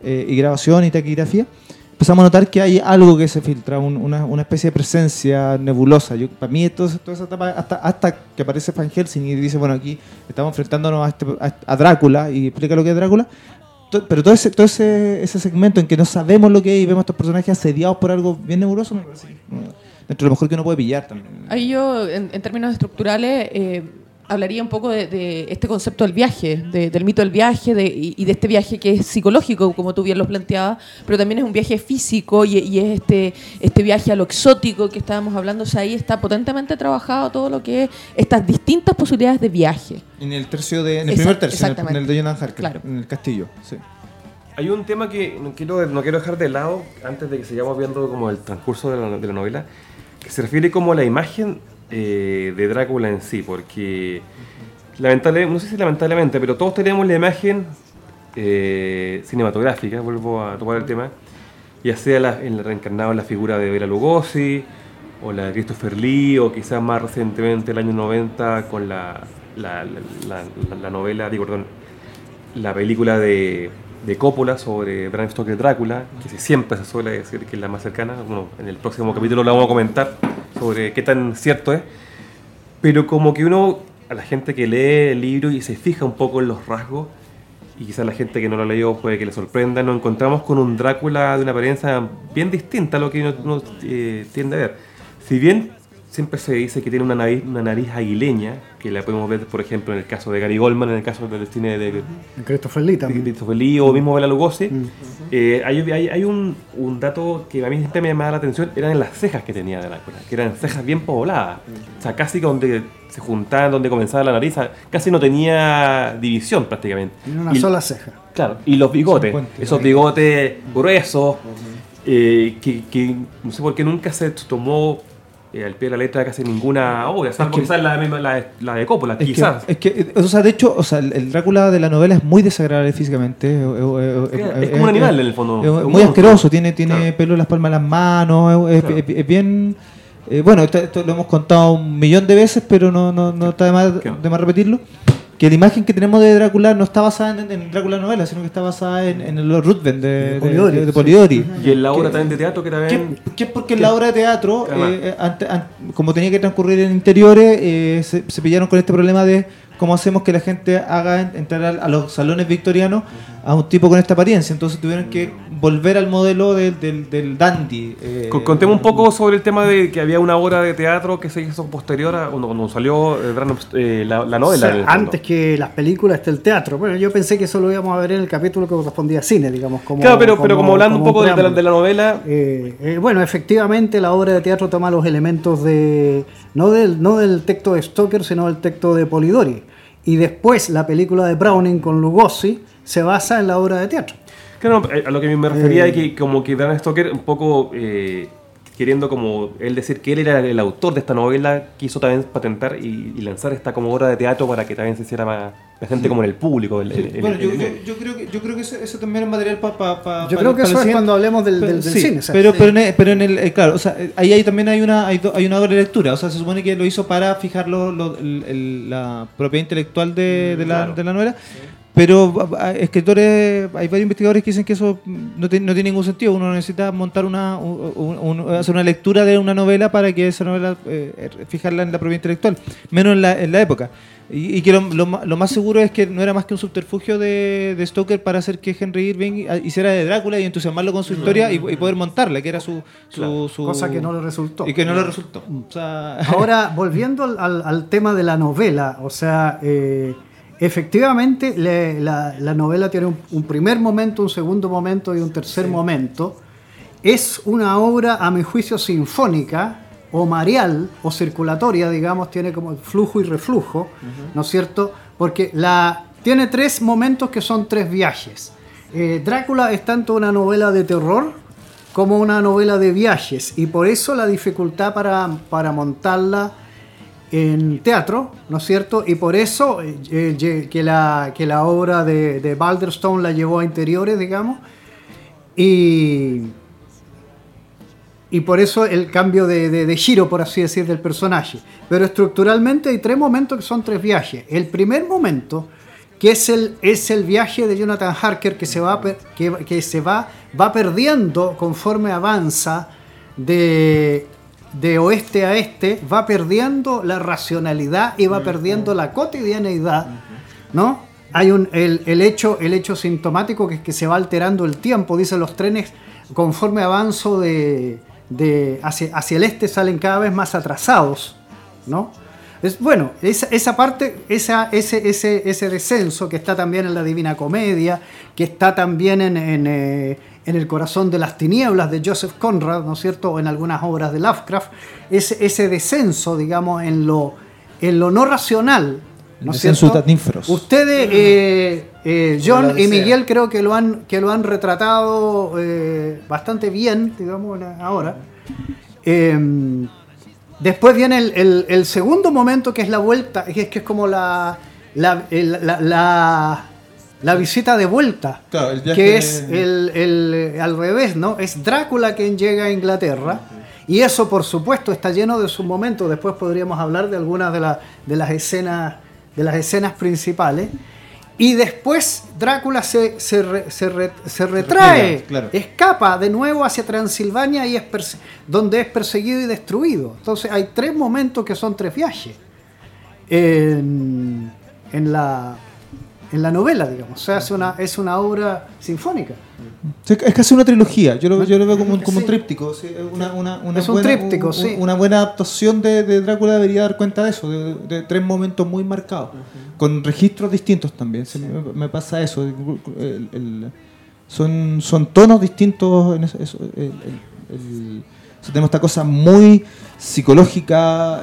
y taquigrafía. Empezamos a notar que hay algo que se filtra, una especie de presencia nebulosa. Para mí, toda esa etapa, hasta que aparece Van Helsing y dice, bueno, aquí estamos enfrentándonos a Drácula, y explica lo que es Drácula. Pero todo ese segmento en que no sabemos lo que es y vemos a estos personajes asediados por algo bien nebuloso, me parece dentro de lo mejor que uno puede pillar también. Ahí yo, en términos estructurales, hablaría un poco de este concepto del viaje, del mito del viaje y de este viaje que es psicológico, como tú bien lo planteabas, pero también es un viaje físico y es este viaje a lo exótico que estábamos hablando. O sea, ahí está potentemente trabajado todo lo que es estas distintas posibilidades de viaje. En el primer tercio, en el de Jonathan Harker, claro. En el castillo. Sí. Hay un tema que no quiero dejar de lado antes de que sigamos viendo como el transcurso de la novela, que se refiere como a la imagen de Drácula en sí, porque no sé si lamentablemente, pero todos tenemos la imagen cinematográfica, vuelvo a tomar el tema, ya sea reencarnado en la figura de Bela Lugosi o la de Christopher Lee, o quizás más recientemente el año 90 con la novela, la película de Coppola sobre Bram Stoker Drácula, que siempre se suele decir que es la más cercana. Bueno, en el próximo capítulo la vamos a comentar sobre qué tan cierto es, pero como que uno, a la gente que lee el libro y se fija un poco en los rasgos, y quizás la gente que no lo ha leído puede que le sorprenda, nos encontramos con un Drácula de una apariencia bien distinta a lo que uno tiende a ver. Si bien siempre se dice que tiene una nariz aguileña, que la podemos ver, por ejemplo, en el caso de Gary Goldman, en el caso del cine de Christopher Lee también. Christopher Lee o mismo Bela Lugosi. Hay un dato que a mí siempre me llamaba la atención, eran las cejas que tenía Drácula, que eran cejas bien pobladas. O sea, casi donde se juntaban, donde comenzaba la nariz, casi no tenía división prácticamente. Tenía una sola ceja. Claro, y los bigotes, esos bigotes gruesos, que no sé por qué nunca se tomó al pie de la letra casi ninguna obra, salvo quizás la de Coppola, quizás. O sea, de hecho, o sea, el Drácula de la novela es muy desagradable físicamente. Es como un animal en el fondo. Es muy asqueroso, tiene pelo en las palmas de las manos, es bien... bueno, esto lo hemos contado 1.000.000 de veces, pero no está de más repetirlo. Que la imagen que tenemos de Drácula no está basada en Drácula novela, sino que está basada en el Lord Ruthven de Polidori. Y en la obra también de teatro que también... Porque en la obra de teatro, como tenía que transcurrir en interiores, se pillaron con este problema de cómo hacemos que la gente haga entrar a los salones victorianos a un tipo con esta apariencia. Entonces tuvieron que volver al modelo del dandy. Contemos un poco sobre el tema de que había una obra de teatro que se hizo posterior a cuando salió la novela. O sea, antes que las películas está el teatro. Bueno, yo pensé que eso lo íbamos a ver en el capítulo que correspondía a cine, digamos. Claro, pero como hablando un poco de la novela... bueno, efectivamente la obra de teatro toma los elementos no del texto de Stoker, sino del texto de Polidori. Y después la película de Browning con Lugosi se basa en la obra de teatro. Claro, a lo que me refería es que como que Bram Stoker un poco queriendo como él decir que él era el autor de esta novela, quiso también patentar y lanzar esta como obra de teatro para que también se hiciera más presente como en el público. Bueno, yo creo que eso también es material para yo creo que eso es cuando hablemos del cine. Pero en el claro, o sea, ahí también hay una doble lectura. O sea, se supone que lo hizo para fijar la propiedad intelectual de la novela. Pero escritores, hay varios investigadores que dicen que eso no tiene ningún sentido. Uno necesita montar hacer una lectura de una novela para que esa novela fijarla en la propiedad intelectual, menos en la época. Y que lo más seguro es que no era más que un subterfugio de Stoker para hacer que Henry Irving hiciera de Drácula y entusiasmarlo con su historia y poder montarla, que era su cosa que no le resultó. Y que no le resultó. O sea... Ahora, volviendo al tema de la novela, o sea... efectivamente, la novela tiene un primer momento, un segundo momento y un tercer momento. Es una obra, a mi juicio, sinfónica o marial o circulatoria, digamos, tiene como flujo y reflujo, ¿no es cierto? Porque tiene 3 momentos que son 3 viajes. Drácula es tanto una novela de terror como una novela de viajes, y por eso la dificultad para montarla en teatro, ¿no es cierto? Y por eso que la obra de Balderstone la llevó a interiores, digamos, y por eso el cambio de giro, por así decir, del personaje. Pero estructuralmente hay 3 momentos que son 3 viajes. El primer momento, que es el viaje de Jonathan Harker, que se va perdiendo conforme avanza de oeste a este, va perdiendo la racionalidad y va perdiendo la cotidianeidad, ¿no? Hay el hecho sintomático que se va alterando el tiempo. Dicen los trenes, conforme avanzo hacia el este, salen cada vez más atrasados, ¿no? Bueno, esa parte, ese descenso que está también en la Divina Comedia, que está también en El corazón de las tinieblas de Joseph Conrad, ¿no es cierto?, o en algunas obras de Lovecraft, ese descenso, digamos, en lo no racional, ¿no es cierto? Ustedes, John y Miguel, creo que lo han retratado bastante bien, digamos, ahora. Después viene el segundo momento, que es la vuelta, que es como la visita de vuelta, claro, que es al revés, ¿no? Es Drácula quien llega a Inglaterra Y eso, por supuesto, está lleno de sus momentos. Después podríamos hablar de algunas de las escenas principales. Y después Drácula se retrae, claro. Escapa de nuevo hacia Transilvania y donde es perseguido y destruido. Entonces hay 3 momentos que son 3 viajes en la novela, digamos. O sea, es una obra sinfónica. Es casi una trilogía. Yo lo veo como un tríptico. ¿Sí? Es un tríptico, sí. Una buena adaptación de Drácula debería dar cuenta de eso, de 3 momentos muy marcados, con registros distintos también. Me pasa eso. Son tonos distintos. Tenemos esta cosa muy psicológica,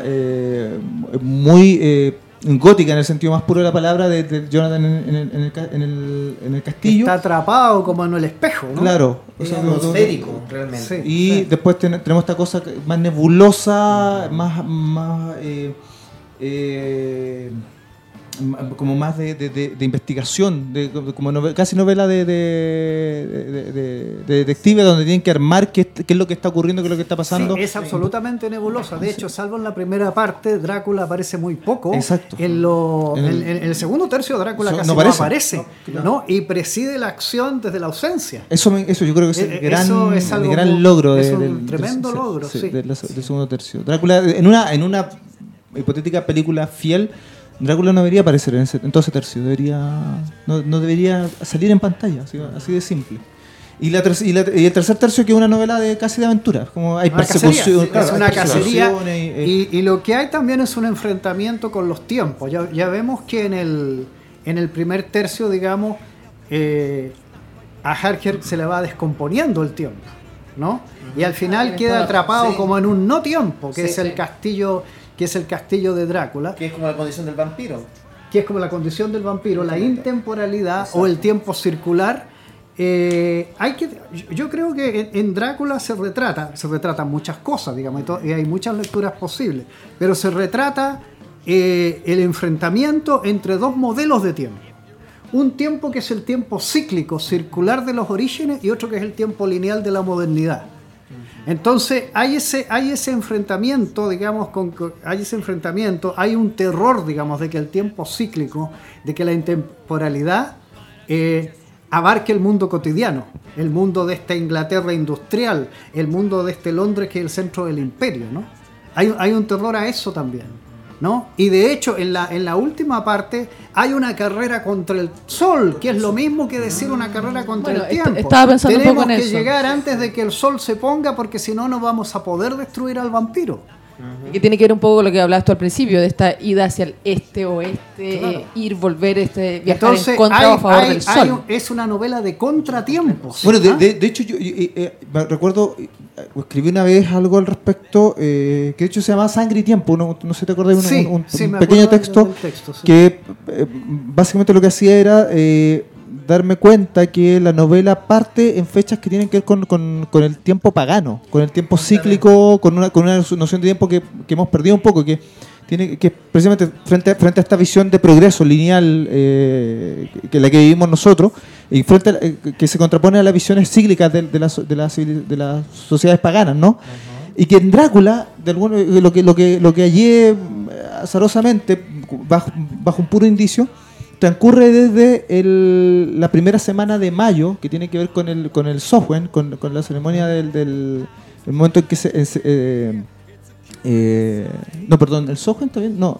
muy gótica en el sentido más puro de la palabra, de Jonathan en el castillo. Está atrapado como en el espejo, ¿no? Claro. Es atmosférico, realmente. Y después tenemos esta cosa más nebulosa, como más de investigación, casi novela de detective, donde tienen que armar qué es lo que está ocurriendo, qué es lo que está pasando. Sí, es absolutamente nebulosa. De hecho, salvo en la primera parte, Drácula aparece muy poco. Exacto. En el segundo tercio, Drácula casi no aparece. ¿No? Y preside la acción desde la ausencia. Eso yo creo que es el gran logro. Es un tremendo logro, sí. Del segundo tercio. Drácula, en una hipotética película fiel, Drácula no debería aparecer en todo ese tercio, no debería salir en pantalla, así de simple. Y el tercer tercio, que es una novela casi de aventura, como hay persecución, es una cacería, y lo que hay también es un enfrentamiento con los tiempos. Ya vemos que en el primer tercio, digamos, a Harker se le va descomponiendo el tiempo, ¿no? Y al final queda atrapado como en un no tiempo, que es el castillo de Drácula. Que es como la condición del vampiro. La intemporalidad o el tiempo circular. Yo creo que en Drácula se retratan muchas cosas, digamos, y hay muchas lecturas posibles, pero se retrata el enfrentamiento entre 2 modelos de tiempo. Un tiempo que es el tiempo cíclico, circular de los orígenes, y otro que es el tiempo lineal de la modernidad. Entonces hay ese enfrentamiento, digamos, hay un terror, digamos, de que el tiempo cíclico, de que la intemporalidad abarque el mundo cotidiano, el mundo de esta Inglaterra industrial, el mundo de este Londres que es el centro del imperio, ¿no? Hay un terror a eso también, ¿no? Y de hecho en la última parte hay una carrera contra el sol, que es lo mismo que decir una carrera contra el tiempo. Estaba pensando Tenemos un poco en que eso. llegar antes de que el sol se ponga, porque si no, no vamos a poder destruir al vampiro. Que tiene que ver un poco con lo que hablabas tú al principio, de esta ida hacia el este-oeste, Claro. Ir, volver, viajar Entonces, en contra o a favor del sol. es una novela de contratiempos. Bueno, de hecho, yo me recuerdo, escribí una vez algo al respecto, que de hecho se llama Sangre y Tiempo, no sé si te acordás, un me pequeño acuerdo texto, del texto, sí. que básicamente lo que hacía era darme cuenta que la novela parte en fechas que tienen que ver con el tiempo pagano, con el tiempo cíclico, con una noción de tiempo que hemos perdido un poco, que precisamente frente a esta visión de progreso lineal, que la que vivimos nosotros, y que se contrapone a las visiones cíclicas de las sociedades paganas, ¿no? Y que en Drácula, lo que hallé azarosamente, bajo un puro indicio, transcurre desde la primera semana de mayo, que tiene que ver con el Samhain, con la ceremonia del momento en que el Samhain también, no.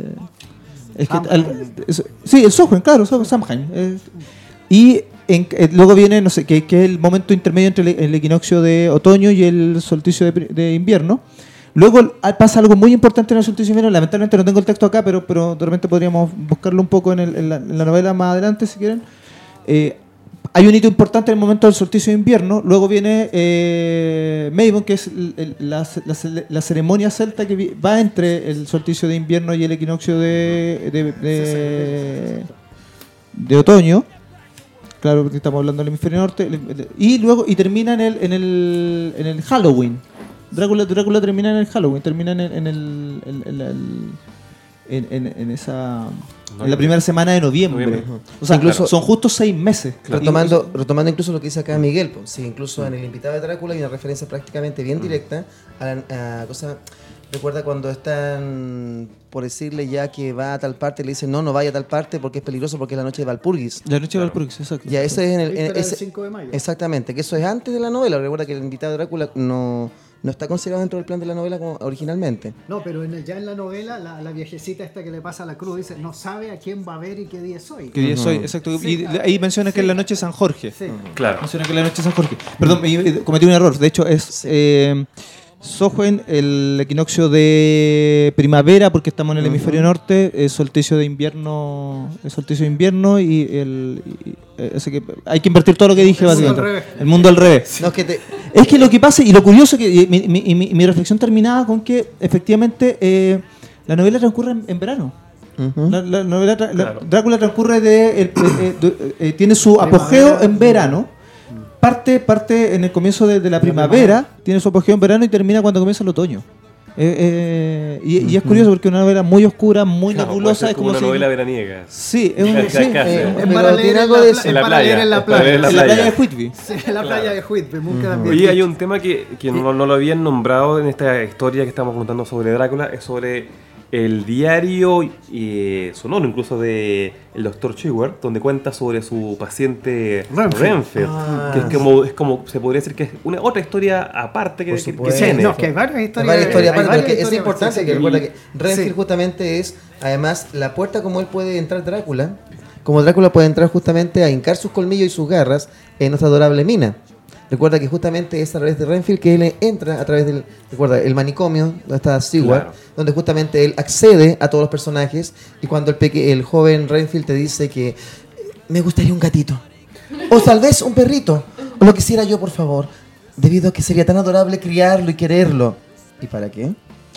Sí, el Samhain, claro, Samhain. Y luego viene, no sé, que es el momento intermedio entre el equinoccio de otoño y el solsticio de invierno. Luego pasa algo muy importante en el solsticio de invierno. Lamentablemente no tengo el texto acá, pero de repente podríamos buscarlo un poco en la novela más adelante, si quieren. Hay un hito importante en el momento del solsticio de invierno. Luego viene Mabon, que es la ceremonia celta que va entre el solsticio de invierno y el equinoccio de otoño. Claro, porque estamos hablando del hemisferio norte. Y termina en el Halloween. Drácula termina en el Halloween, termina en esa en la primera semana de noviembre. O sea, Incluso- son justo 6 meses. Retomando incluso lo que dice acá Miguel, pues, sí, incluso en el invitado de Drácula hay una referencia prácticamente bien directa a cosa. Recuerda cuando están por decirle ya que va a tal parte, le dicen no vaya a tal parte porque es peligroso porque es la noche de Valpurgis. La noche de Valpurgis, exacto. Ya eso es en el Víspera del ese- 5 de mayo. exactamente, que eso es antes de la novela. Recuerda que el invitado de Drácula no está considerado dentro del plan de la novela como originalmente. No, pero ya en la novela, la viejecita esta que le pasa a la cruz dice, no sabe a quién va a ver y qué día es hoy. Que día soy, exacto. Y ahí menciona que es la noche de San Jorge. Sí. Claro. Menciona que es la noche de San Jorge. Perdón, cometí un error. De hecho, es Sojoen, el equinoccio de primavera, porque estamos en el hemisferio norte, es solsticio de invierno, así que hay que invertir todo lo que dije, El mundo básicamente. al revés. El mundo al revés. No, es que te- Es que lo que pasa, y lo curioso, que mi reflexión terminaba con que efectivamente la novela transcurre en verano. La novela Drácula transcurre tiene su apogeo en verano. Parte en el comienzo de la primavera, tiene su apogeo en verano y termina cuando comienza el otoño. Y es curioso porque es una novela muy oscura, muy nebulosa. Es como una si- novela veraniega. Sí, es Casi. Es pero para leer tiene en algo la de pla- eso. es la para playa, leer en la es para leer playa. en en la playa de Whitby. Sí, en la playa de Whitby, busca también. Oye, hay un tema que no lo habían nombrado en esta historia que estamos contando sobre Drácula, es sobre el diario sonoro incluso de el Dr. Chigwell, donde cuenta sobre su paciente Renfield, que es como se podría decir que es una otra historia aparte que Por supuesto. Sí, tiene. no, que hay varias historias. Varias historias hay aparte, varias pero que es historias, importante sí, sí, que sí. recuerda que Renfield Sí. justamente es, además, la puerta como él puede entrar Drácula, como Drácula puede entrar justamente a hincar sus colmillos y sus garras en nuestra adorable mina. Recuerda que justamente es a través de Renfield que él entra a través del, recuerda, el manicomio, donde está Seward, Claro. donde justamente él accede a todos los personajes y cuando el joven Renfield te dice que me gustaría un gatito, o tal vez un perrito, o lo quisiera yo por favor, debido a que sería tan adorable criarlo y quererlo. ¿Y para qué?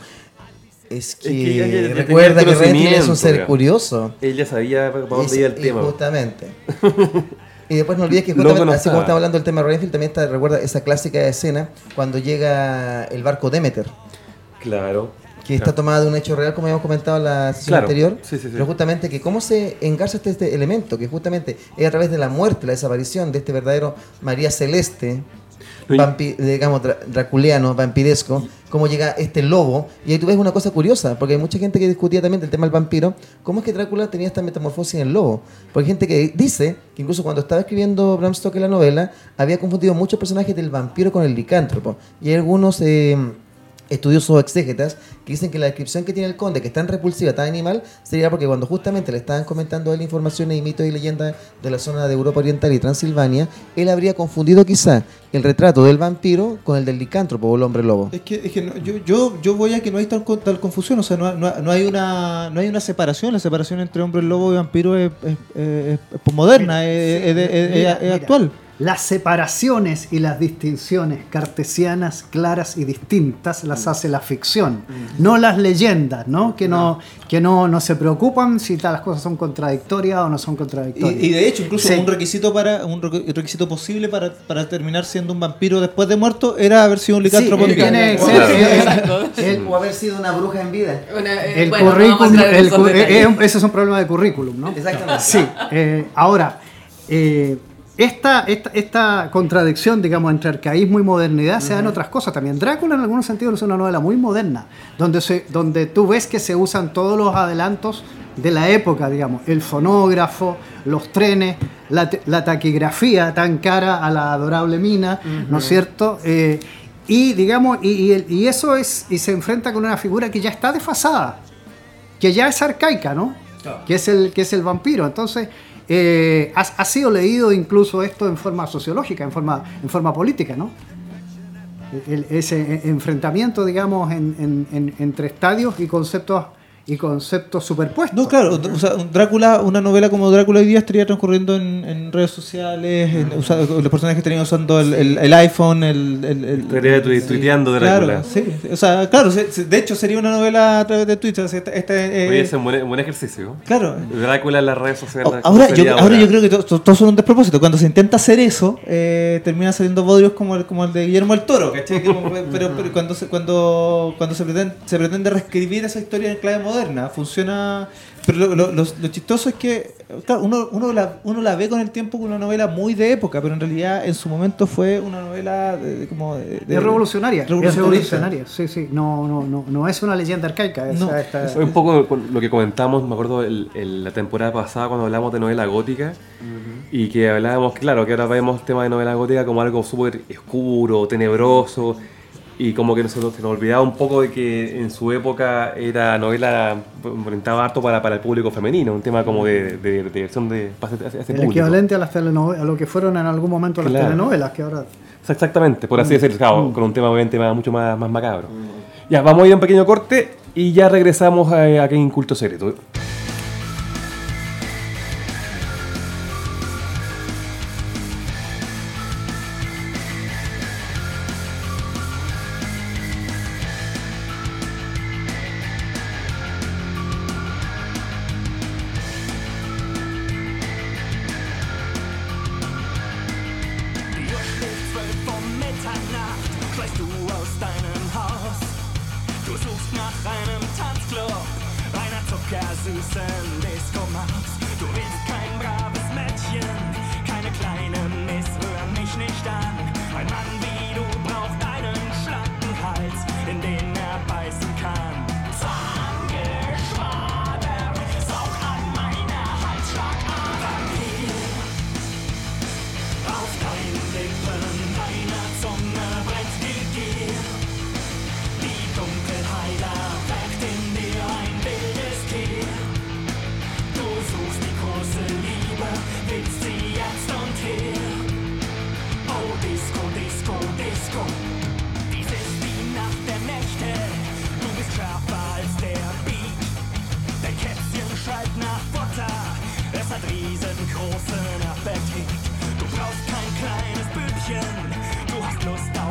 Es que, que ella ya recuerda tenía que Renfield es un conocimiento, ser digamos. curioso. Ella sabía para dónde Y iba el tema. Justamente. Y después no olvides que Loco justamente, no así como estaba. estamos hablando del tema de Renfield, también recuerda esa clásica escena cuando llega el barco Demeter, Claro. que está tomada de un hecho real, como habíamos comentado en la sesión Claro. anterior. Sí, sí, sí. Pero justamente que cómo se engarza este elemento, que justamente es a través de la muerte, la desaparición de este verdadero María Celeste, No, digamos, draculeano, vampiresco, cómo llega este lobo. Y ahí tú ves una cosa curiosa, porque hay mucha gente que discutía también del tema del vampiro, cómo es que Drácula tenía esta metamorfosis en el lobo. Porque hay gente que dice que incluso cuando estaba escribiendo Bram Stoker la novela, había confundido muchos personajes del vampiro con el licántropo. Y hay algunos estudiosos exégetas que dicen que la descripción que tiene el conde, que es tan repulsiva, tan animal, sería porque cuando justamente le estaban comentando a él informaciones y mitos y leyendas de la zona de Europa Oriental y Transilvania, él habría confundido quizá el retrato del vampiro con el del licántropo o el hombre lobo. Es que yo voy a que no hay tal confusión, o sea, no hay una separación. La separación entre hombre lobo y vampiro es posmoderna, es Mira, actual. Las separaciones y las distinciones cartesianas claras y distintas las hace la ficción, no las leyendas, ¿no? Que no se preocupan si tal las cosas son contradictorias o no son contradictorias. Y de hecho, incluso Sí. un requisito posible para terminar siendo un vampiro después de muerto era haber sido un licántropo. Sí, tiene que ser O haber sido una bruja en vida. el Bueno, vamos a currículum, entrar en esos detalles. ese es un problema de currículum, ¿no? Exactamente. Sí, ahora, esta contradicción, digamos, entre arcaísmo y modernidad se da en otras cosas también. Drácula, en algunos sentidos, es una novela muy moderna, donde tú ves que se usan todos los adelantos de la época, digamos, el fonógrafo, los trenes, la taquigrafía tan cara a la adorable mina, ¿no es cierto? Y digamos, y eso es, y se enfrenta con una figura que ya está desfasada, que ya es arcaica, ¿no? Que es el vampiro. Entonces, ha sido leído incluso esto en forma sociológica, en forma política, ¿no? Ese enfrentamiento, digamos, entre estadios y conceptos superpuestos. No, claro, o sea, una novela como Drácula hoy día estaría transcurriendo en redes sociales, los personajes estarían usando el iPhone, Estaría tuiteando Drácula. Claro, sí, o sea, claro, de hecho sería una novela a través de Twitter. Oye, es un buen ejercicio. Claro. Drácula en las redes sociales. Ahora yo creo que todo son un despropósito. Cuando se intenta hacer eso, termina saliendo bodrios como el de Guillermo el Toro, ¿cachai? Pero cuando se pretende reescribir esa historia en clave moderna, funciona Pero lo chistoso es que, claro, uno la ve con el tiempo como una novela muy de época, pero en realidad en su momento fue una novela de revolucionaria. revolucionaria. Sí. No es una leyenda arcaica. Es un poco lo que comentamos, me acuerdo, la temporada pasada cuando hablamos de novela gótica, y que hablábamos, claro, que ahora vemos el tema de novela gótica como algo súper oscuro, tenebroso, y como que se nos olvidaba un poco de que en su época era novela orientada harto para el público femenino, un tema como de diversión de ese el público. equivalente a las telenovelas, a lo que fueron en algún momento las telenovelas, que ahora... Exactamente, por así decirlo, claro, con un tema obviamente mucho más macabro. Ya, vamos a ir a un pequeño corte y ya regresamos aquí en Culto Secreto. Riesengroßen Appetit. Du brauchst kein kleines Bübchen, du hast Lust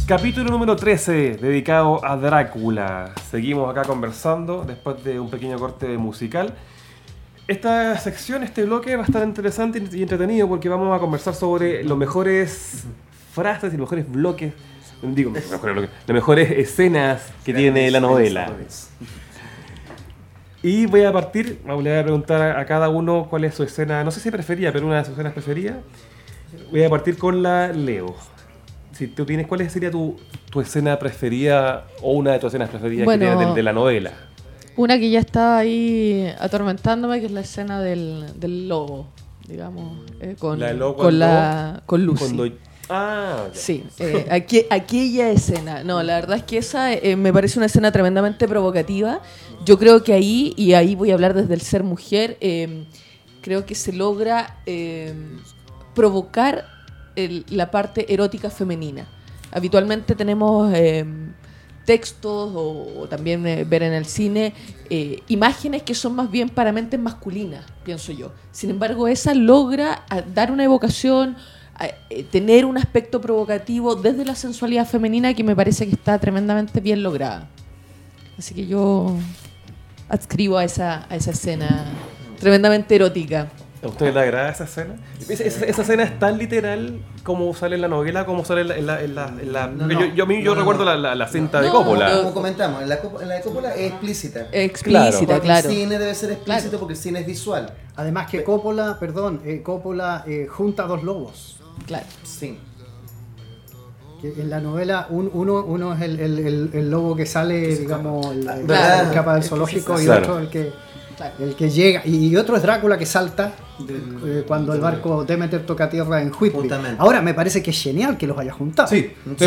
Capítulo número 13, dedicado a Drácula. Seguimos acá conversando después de un pequeño corte musical. Esta sección, este bloque va a estar interesante y entretenido porque vamos a conversar sobre los mejores frases y los mejores bloques, las mejores escenas que tiene la novela. Y voy a partir, le voy a preguntar a cada uno cuál es su escena, no sé si preferida, pero una de sus escenas preferidas. Voy a partir con la Leo. Si tú tienes, ¿cuál sería tu escena preferida o una de tus escenas preferidas que tienes de la novela? Una que ya está ahí atormentándome, que es la escena del lobo, digamos, con Lucy. Sí, aquella escena. No, la verdad es que esa me parece una escena tremendamente provocativa. Yo creo que ahí voy a hablar desde el ser mujer, creo que se logra provocar la parte erótica femenina. Habitualmente tenemos textos o también ver en el cine imágenes que son más bien para mentes masculinas, pienso yo. Sin embargo, esa logra dar una evocación, tener un aspecto provocativo desde la sensualidad femenina que me parece que está tremendamente bien lograda. Así que yo adscribo a esa escena tremendamente erótica. ¿A usted le agrada esa escena? Esa escena es tan literal como sale en la novela, como sale en la... Yo recuerdo la cinta de Coppola. Como comentamos, en la de Coppola es explícita. Explícita, claro. El cine debe ser explícito porque el cine es visual. Además que Coppola junta dos lobos. Claro. Sí. En la novela uno es el lobo que sale, digamos, el escapa del zoológico, y otro el que llega, y otro es Drácula que salta cuando el barco Demeter toca tierra en Whitby. Ahora me parece que es genial que los haya juntado. Sí,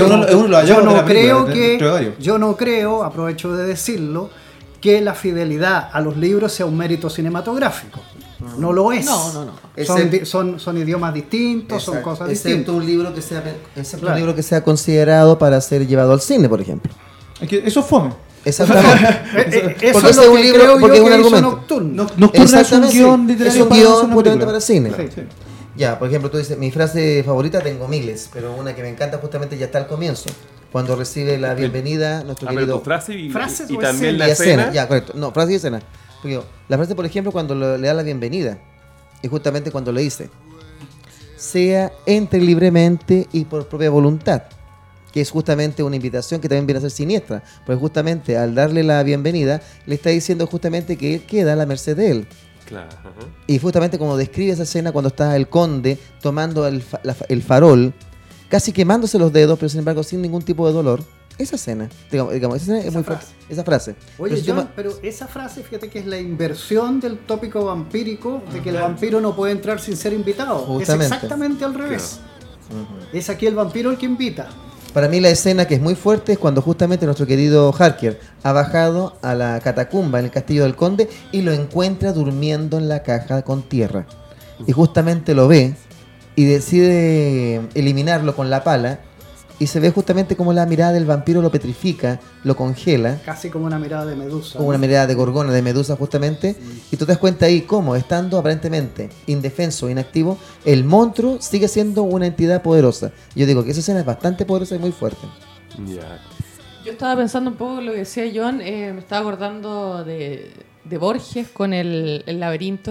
yo no creo, aprovecho de decirlo, que la fidelidad a los libros sea un mérito cinematográfico. No lo es. No. Son idiomas distintos, son cosas distintas. Un libro que sea considerado para ser llevado al cine, por ejemplo. Es que eso es fome. Exactamente. Eso es lo que creo yo que hizo Nocturne. Nocturne es un guión literario, es un guión puramente para cine. Sí. Ya, por ejemplo, tú dices, mi frase favorita tengo miles, pero una que me encanta justamente ya está al comienzo. Cuando recibe la bienvenida nuestro querido... ¿Frases y también la escena? Ya, correcto. No, frase y escena. Porque la frase, por ejemplo, cuando le da la bienvenida, y justamente cuando le dice, entre libremente y por propia voluntad, que es justamente una invitación que también viene a ser siniestra, porque justamente al darle la bienvenida, le está diciendo justamente que él queda a la merced de él. Claro. Y justamente como describe esa escena cuando está el conde tomando el farol, casi quemándose los dedos, pero sin embargo sin ningún tipo de dolor. Esa escena, digamos esa escena es muy fuerte. Esa frase. Oye, John, pero esa frase, fíjate que es la inversión del tópico vampírico de que el vampiro no puede entrar sin ser invitado. Justamente. Es exactamente al revés. Claro. Es aquí el vampiro el que invita. Para mí la escena que es muy fuerte es cuando justamente nuestro querido Harker ha bajado a la catacumba en el castillo del conde y lo encuentra durmiendo en la caja con tierra. Y justamente lo ve y decide eliminarlo con la pala y se ve justamente como la mirada del vampiro lo petrifica, lo congela. Casi como una mirada de Medusa. Como una mirada de Gorgona, de Medusa justamente. Y tú te das cuenta ahí cómo, estando aparentemente indefenso, inactivo, el monstruo sigue siendo una entidad poderosa. Yo digo que esa escena es bastante poderosa y muy fuerte. Yeah. Yo estaba pensando un poco en lo que decía John, me estaba acordando de Borges con el laberinto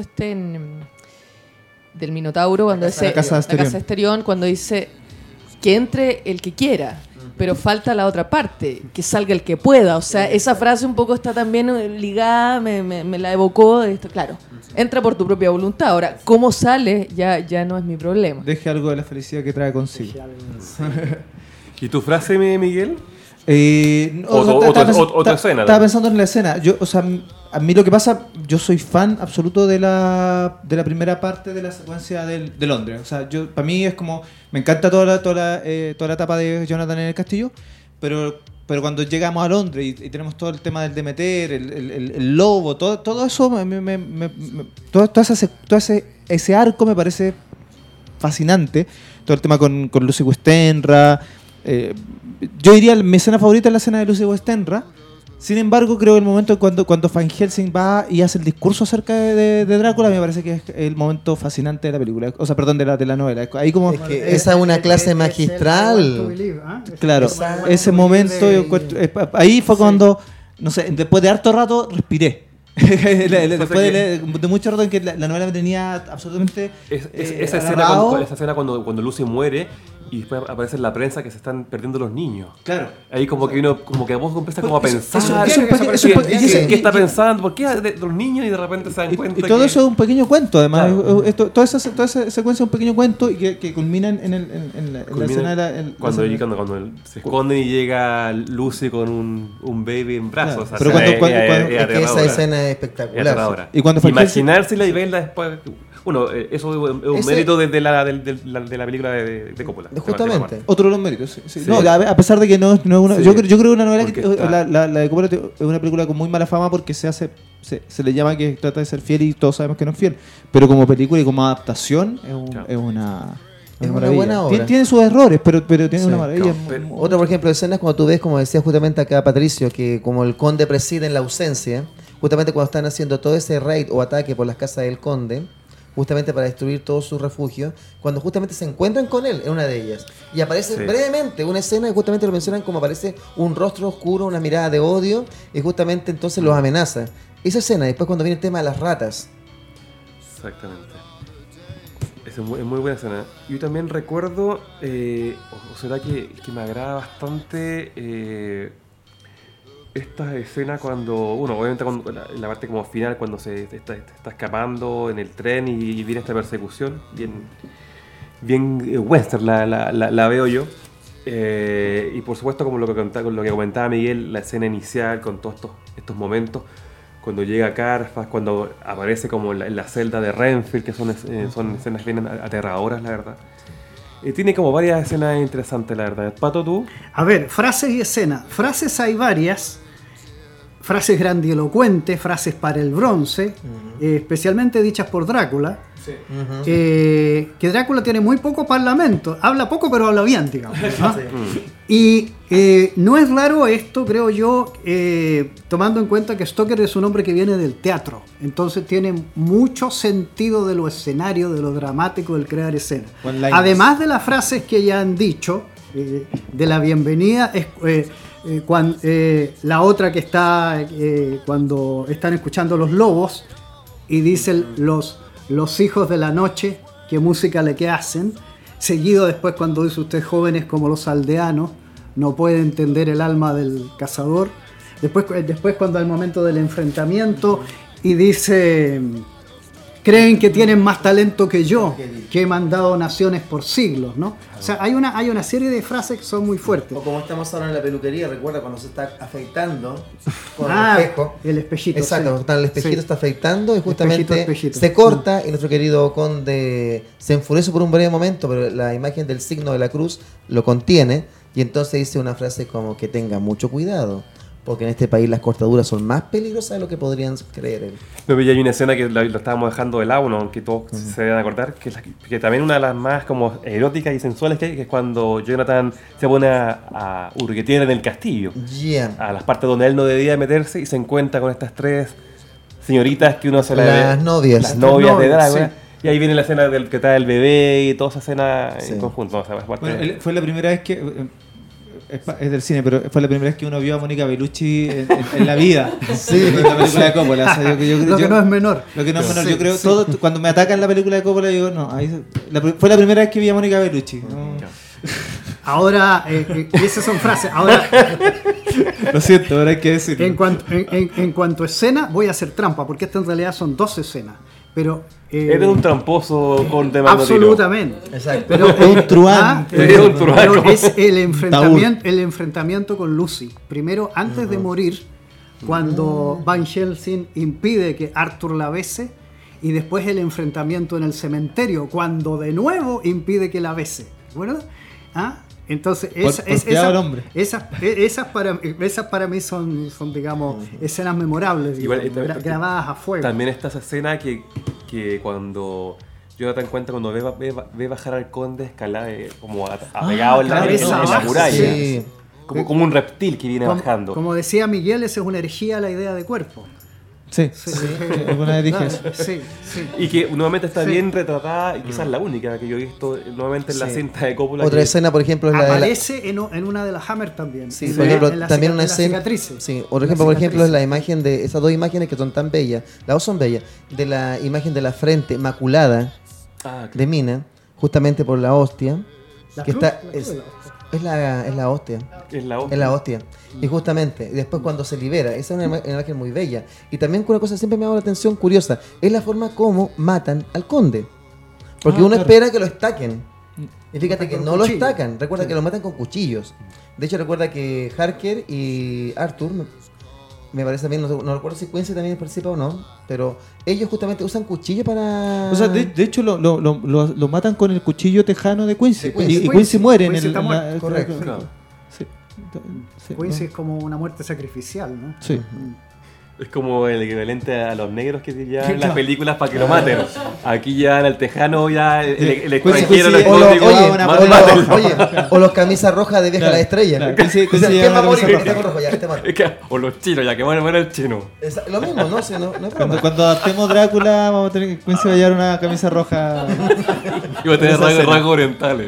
del Minotauro, cuando la casa de Asterión, cuando dice que entre el que quiera, pero falta la otra parte, que salga el que pueda. O sea, esa frase un poco está también ligada, me la evocó de esto, claro. Entra por tu propia voluntad. Ahora, ¿cómo sale? Ya no es mi problema. Deje algo de la felicidad que trae consigo. ¿Y tu frase, Miguel? Otra escena. Estaba pensando en la escena. A mí lo que pasa, yo soy fan absoluto de la primera parte de la secuencia de Londres. O sea, para mí es como, me encanta toda la etapa de Jonathan en el castillo, pero cuando llegamos a Londres y tenemos todo el tema del Demeter, el lobo, todo eso, todo ese arco me parece fascinante. Todo el tema con Lucy Westenra. Yo diría mi escena favorita es la escena de Lucy Westenra, Sin embargo, creo que el momento cuando Van Helsing va y hace el discurso acerca de Drácula, me parece que es el momento fascinante de la película. O sea, perdón, de la novela. Ahí como Es que esa es una clase magistral. Claro, Esa- ese momento, yo encuentro- ahí fue cuando, no sé, después de harto rato respiré. Después de mucho rato en que la novela me tenía absolutamente Esa agarrado. escena cuando Lucy muere y después aparece en la prensa que se están perdiendo los niños. Claro. Ahí como que uno, como que vos empiezas como a pensar. ¿Qué está pensando? ¿Por qué de los niños y de repente se dan cuenta? Y todo que- eso es un pequeño cuento, además. Claro. Toda esa secuencia es un pequeño cuento y que culmina en la escena de la Cuando escena. se esconden y llega Lucy con un baby en brazos. Claro. O sea, Pero es cuando- aterradora. Es que esa escena es Es espectacular. aterradora. Y cuando Van imaginársela y verla después. Bueno, eso es un Ese- mérito de la película de Coppola. Justamente. Otro de los méritos, sí. Sí. No, a pesar de que no es una. Sí. Yo creo que una novela Porque que. está- La de Coppola es una película con muy mala fama porque se le llama que trata de ser fiel y todos sabemos que no es fiel. Pero como película y como adaptación Claro. es una. Es una maravilla. buena obra. Tiene sus errores, pero tiene Sí, una maravilla. claro. Otra, por ejemplo, escenas cuando tú ves, como decía justamente acá Patricio, que como el conde preside en la ausencia, justamente cuando están haciendo todo ese raid o ataque por las casas del conde, justamente para destruir todos sus refugios, cuando justamente se encuentran con él en una de ellas. Y aparece Sí. brevemente una escena y justamente lo mencionan como aparece un rostro oscuro, una mirada de odio, y justamente entonces los amenaza. Esa escena, después cuando viene el tema de las ratas. Exactamente. Es muy buena escena. Yo también recuerdo, o será que me agrada bastante esta escena cuando, bueno, obviamente la parte como final, cuando se está escapando en el tren y viene esta persecución, bien western la veo yo. Y por supuesto, como lo que comentaba Miguel, la escena inicial con todos estos momentos, cuando llega Carfax, cuando aparece como en la celda de Renfield, que son escenas bien aterradoras, la verdad. Tiene como varias escenas interesantes, la verdad. Pato, ¿tú? A ver, frases y escenas. Frases hay varias. Frases grandilocuentes, frases para el bronce, especialmente dichas por Drácula. Que Drácula tiene muy poco parlamento. Habla poco, pero habla bien, digamos, ¿no? Y no es raro esto, creo yo, tomando en cuenta que Stoker es un hombre que viene del teatro. Entonces tiene mucho sentido de lo escenario, de lo dramático, del crear escena. Además de las frases que ya han dicho, de la bienvenida, la otra que está cuando están escuchando los lobos y dicen los hijos de la noche, qué música le que hacen, seguido después cuando dice usted jóvenes como los aldeanos, no puede entender el alma del cazador, después cuando al momento del enfrentamiento y dice creen que tienen más talento que yo, que he mandado naciones por siglos, ¿no? O sea, hay una serie de frases que son muy fuertes. O como estamos ahora en la peluquería, recuerda cuando se está afeitando con el espejo. El espejito. Exacto, sí. el espejito Sí. está afeitando y justamente Espejito. se corta y nuestro querido conde se enfurece por un breve momento, pero la imagen del signo de la cruz lo contiene y entonces dice una frase como que tenga mucho cuidado, porque en este país las cortaduras son más peligrosas de lo que podrían creer. No, y hay una escena que lo estábamos dejando de lado, aunque todos se deben acordar, que también una de las más como eróticas y sensuales que hay, que es cuando Jonathan se pone a hurguetear en el castillo. A las partes donde él no debía meterse y se encuentra con estas tres señoritas que uno se Las novias. Las novias de Drácula. Sí. Y ahí viene la escena del que está el bebé y toda esa escena en conjunto. O sea, Fue la primera vez que... Es del cine, pero fue la primera vez que uno vio a Mónica Bellucci en la vida. Sí. En la película de Coppola. O sea, Lo que no es menor. Lo que no es menor. Sí, Yo creo sí. cuando me atacan la película de Coppola, digo, no. Fue la primera vez que vi a Mónica Bellucci. No. Ahora, esas son frases. Ahora, Lo siento, ahora hay que decirlo. en cuanto a escena, voy a hacer trampa, porque esta en realidad son 2 escenas. Pero Eres un tramposo con de mano absolutamente. Exacto. Pero un truán. pero es el enfrentamiento con Lucy. Primero, antes de morir, cuando Van Helsing impide que Arthur la bese, y después el enfrentamiento en el cementerio, cuando de nuevo impide que la bese. ¿Verdad? Entonces, esas para mí son digamos, escenas memorables, Igual, grabadas a fuego. También está esa escena que cuando Jonathan cuenta cuando ve bajar al conde escalar como apegado en la cabeza muralla. Sí. como un reptil que viene bajando. Como decía Miguel, esa es una herejía a la idea de cuerpo. Sí, alguna vez dije eso. Sí. Y que nuevamente está bien retratada, y quizás la única que yo he visto nuevamente en la cinta de Coppola. Otra escena, por ejemplo, es la de la... Aparece en una de las Hammer también. Sí, por ejemplo, también una en las escena. cicatrices. Sí, por ejemplo, es la imagen de esas dos imágenes que son tan bellas. Las dos son bellas. De la imagen de la frente maculada de Mina, justamente por la hostia. Que está. Es la hostia. Es la hostia. Y justamente, después cuando se libera, esa es una imagen muy bella. Y también una cosa siempre me ha dado la atención curiosa, es la forma como matan al conde. Porque uno espera que lo estaquen. Y fíjate que no lo estacan. Recuerda que lo matan con cuchillos. De hecho, recuerda que Harker y Arthur, me parece bien, no recuerdo si Quincy también participa o no, pero ellos justamente usan cuchillo para... O sea, de hecho lo matan con el cuchillo tejano de Quincy. Y Quincy muere en el... Correcto. Claro. Sí. Quincy es como una muerte sacrificial, ¿no? Sí. Es como el equivalente a los negros que llevan en las películas para que lo maten. Aquí ya en el tejano, ya el extranjero, el exótico, o los camisas rojas de Viaje a la Estrella. ¿Quién va a morir? O los chinos, ya que muere el chino. Lo mismo, ¿no? Cuando adaptemos Drácula, vamos a tener que Quincy va a llevar una camisa roja. Y va a tener rasgos orientales.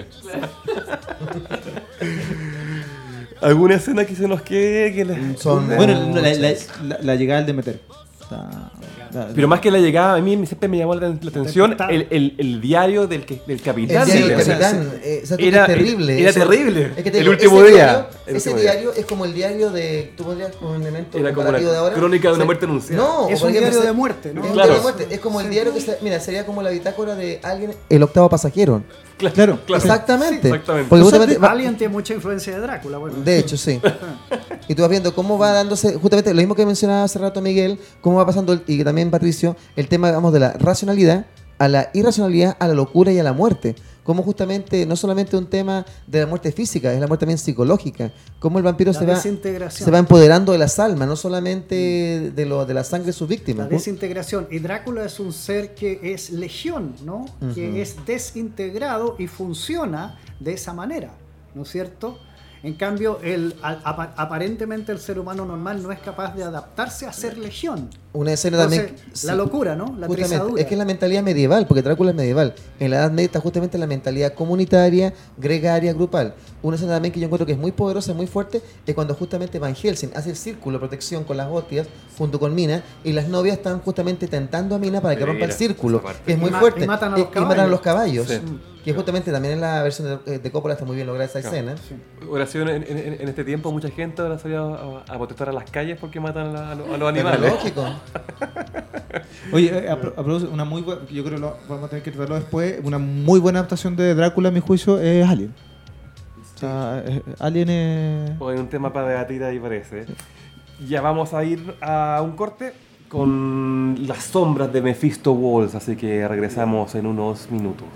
¿Alguna escena que se nos quede? Bueno, la llegada del Demeter. Pero más que la llegada, a mí siempre me llamó la atención el diario del capitán. El diario del capitán. Era terrible. Era terrible. Es que te el digo, último día. Ese diario es como el diario de... ¿Tú podrías como un elemento era como comparativo de ahora? Crónica de una muerte anunciada. No, es un diario de muerte, ¿no? Es un diario de muerte. Es como el diario que... Mira, sería como la bitácora de alguien... El octavo pasajero. Claro. Exactamente. Sí, exactamente. Porque justamente Alien tiene mucha influencia de Drácula. Bueno. De hecho, sí. Y tú vas viendo cómo va dándose, justamente lo mismo que mencionaba hace rato Miguel, cómo va pasando, y también Patricio, el tema, digamos, de la racionalidad a la irracionalidad, a la locura y a la muerte. Como justamente, no solamente un tema de la muerte física, es la muerte también psicológica. Cómo el vampiro se va empoderando de las almas, no solamente de la sangre de sus víctimas. La desintegración. Y Drácula es un ser que es legión, ¿no? Uh-huh. Que es desintegrado y funciona de esa manera, ¿no es cierto? En cambio, aparentemente el ser humano normal no es capaz de adaptarse a ser legión. Una escena Entonces, también... La locura, ¿no? La trizadura. Es que es la mentalidad medieval, porque Drácula es medieval. En la Edad Media está justamente la mentalidad comunitaria, gregaria, grupal. Una escena también que yo encuentro que es muy poderosa, muy fuerte, es cuando justamente Van Helsing hace el círculo de protección con las hostias, junto con Mina, y las novias están justamente tentando a Mina para que rompa el círculo, que es muy fuerte. Y matan a los caballos. Sí. Que justamente también en la versión de Coppola está muy bien lograda esa escena. Sí. Oración en este tiempo, mucha gente ahora salió a protestar a las calles porque matan a los animales. Lógico. Oye, una muy buena, yo creo que vamos a tener que tratarlo después. Una muy buena adaptación de Drácula, a mi juicio, es Alien. O sea, Alien es... O hay un tema para debatir ahí, parece. Ya vamos a ir a un corte con las sombras de Mephisto Waltz, así que regresamos en unos minutos.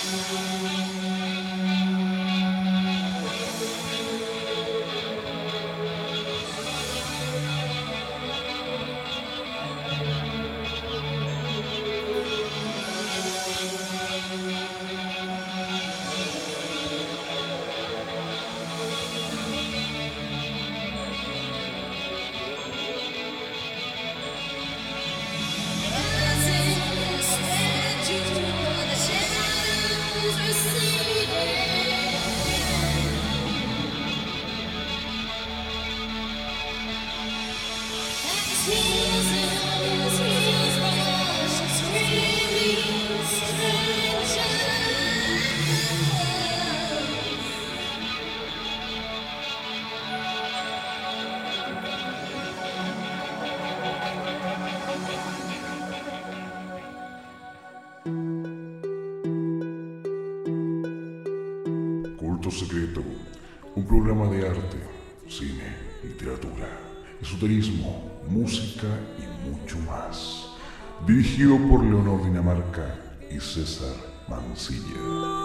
Culto Secreto, un programa de arte, cine, literatura, esoterismo, música y mucho más. Dirigido por Leonor Dinamarca y César Mancilla.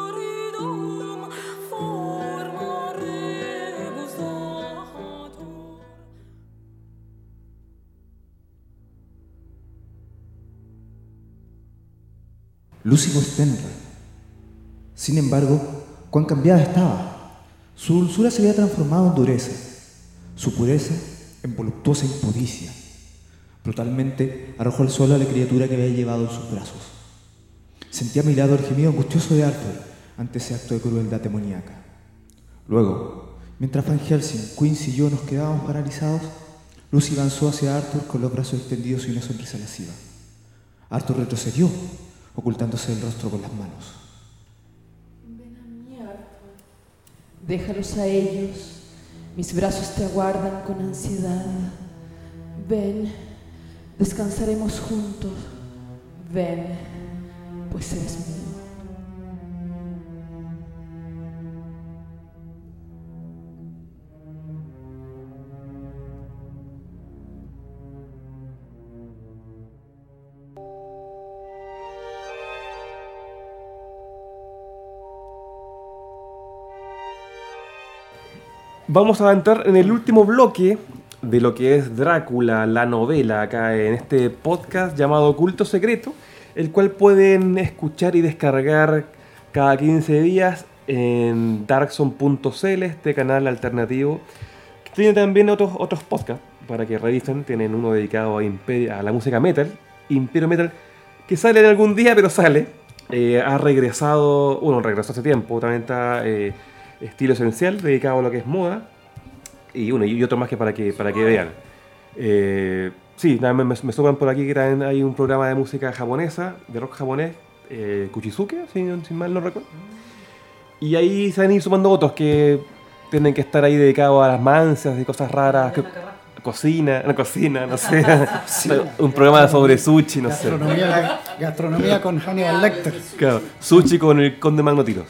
Lucy Westenra. Sin embargo, cuán cambiada estaba. Su dulzura se había transformado en dureza, su pureza en voluptuosa impudicia. Brutalmente arrojó al suelo a la criatura que había llevado en sus brazos. Sentía a mi lado el gemido angustioso de Arthur ante ese acto de crueldad demoníaca. Luego, mientras Van Helsing, Quincy y yo nos quedábamos paralizados, Lucy avanzó hacia Arthur con los brazos extendidos y una sonrisa lasciva. Arthur retrocedió, ocultándose el rostro con las manos. Ven a mí, Arthur. Déjalos a ellos. Mis brazos te aguardan con ansiedad. Ven, descansaremos juntos. Ven, pues eres mío. Vamos a entrar en el último bloque de lo que es Drácula, la novela, acá en este podcast llamado Culto Secreto, el cual pueden escuchar y descargar cada 15 días en darkson.cl, este canal alternativo. Tiene también otros podcasts para que revisen. Tienen uno dedicado a la música metal, Imperio Metal, que sale en algún día, pero sale. Ha regresado, regresó hace tiempo, también está... Estilo Esencial, dedicado a lo que es moda, y otro más que para que vean. Sí, me suban por aquí que también hay un programa de música japonesa, de rock japonés, Kuchizuke, si mal no recuerdo. Y ahí se van a ir sumando otros que tienen que estar ahí dedicados a las mancias y cosas raras. Cocina, no sé. Sí. Un programa sobre sushi, no sé. Gastronomía con Hannibal Lecter. Claro, sushi con el Conde Magnotiros.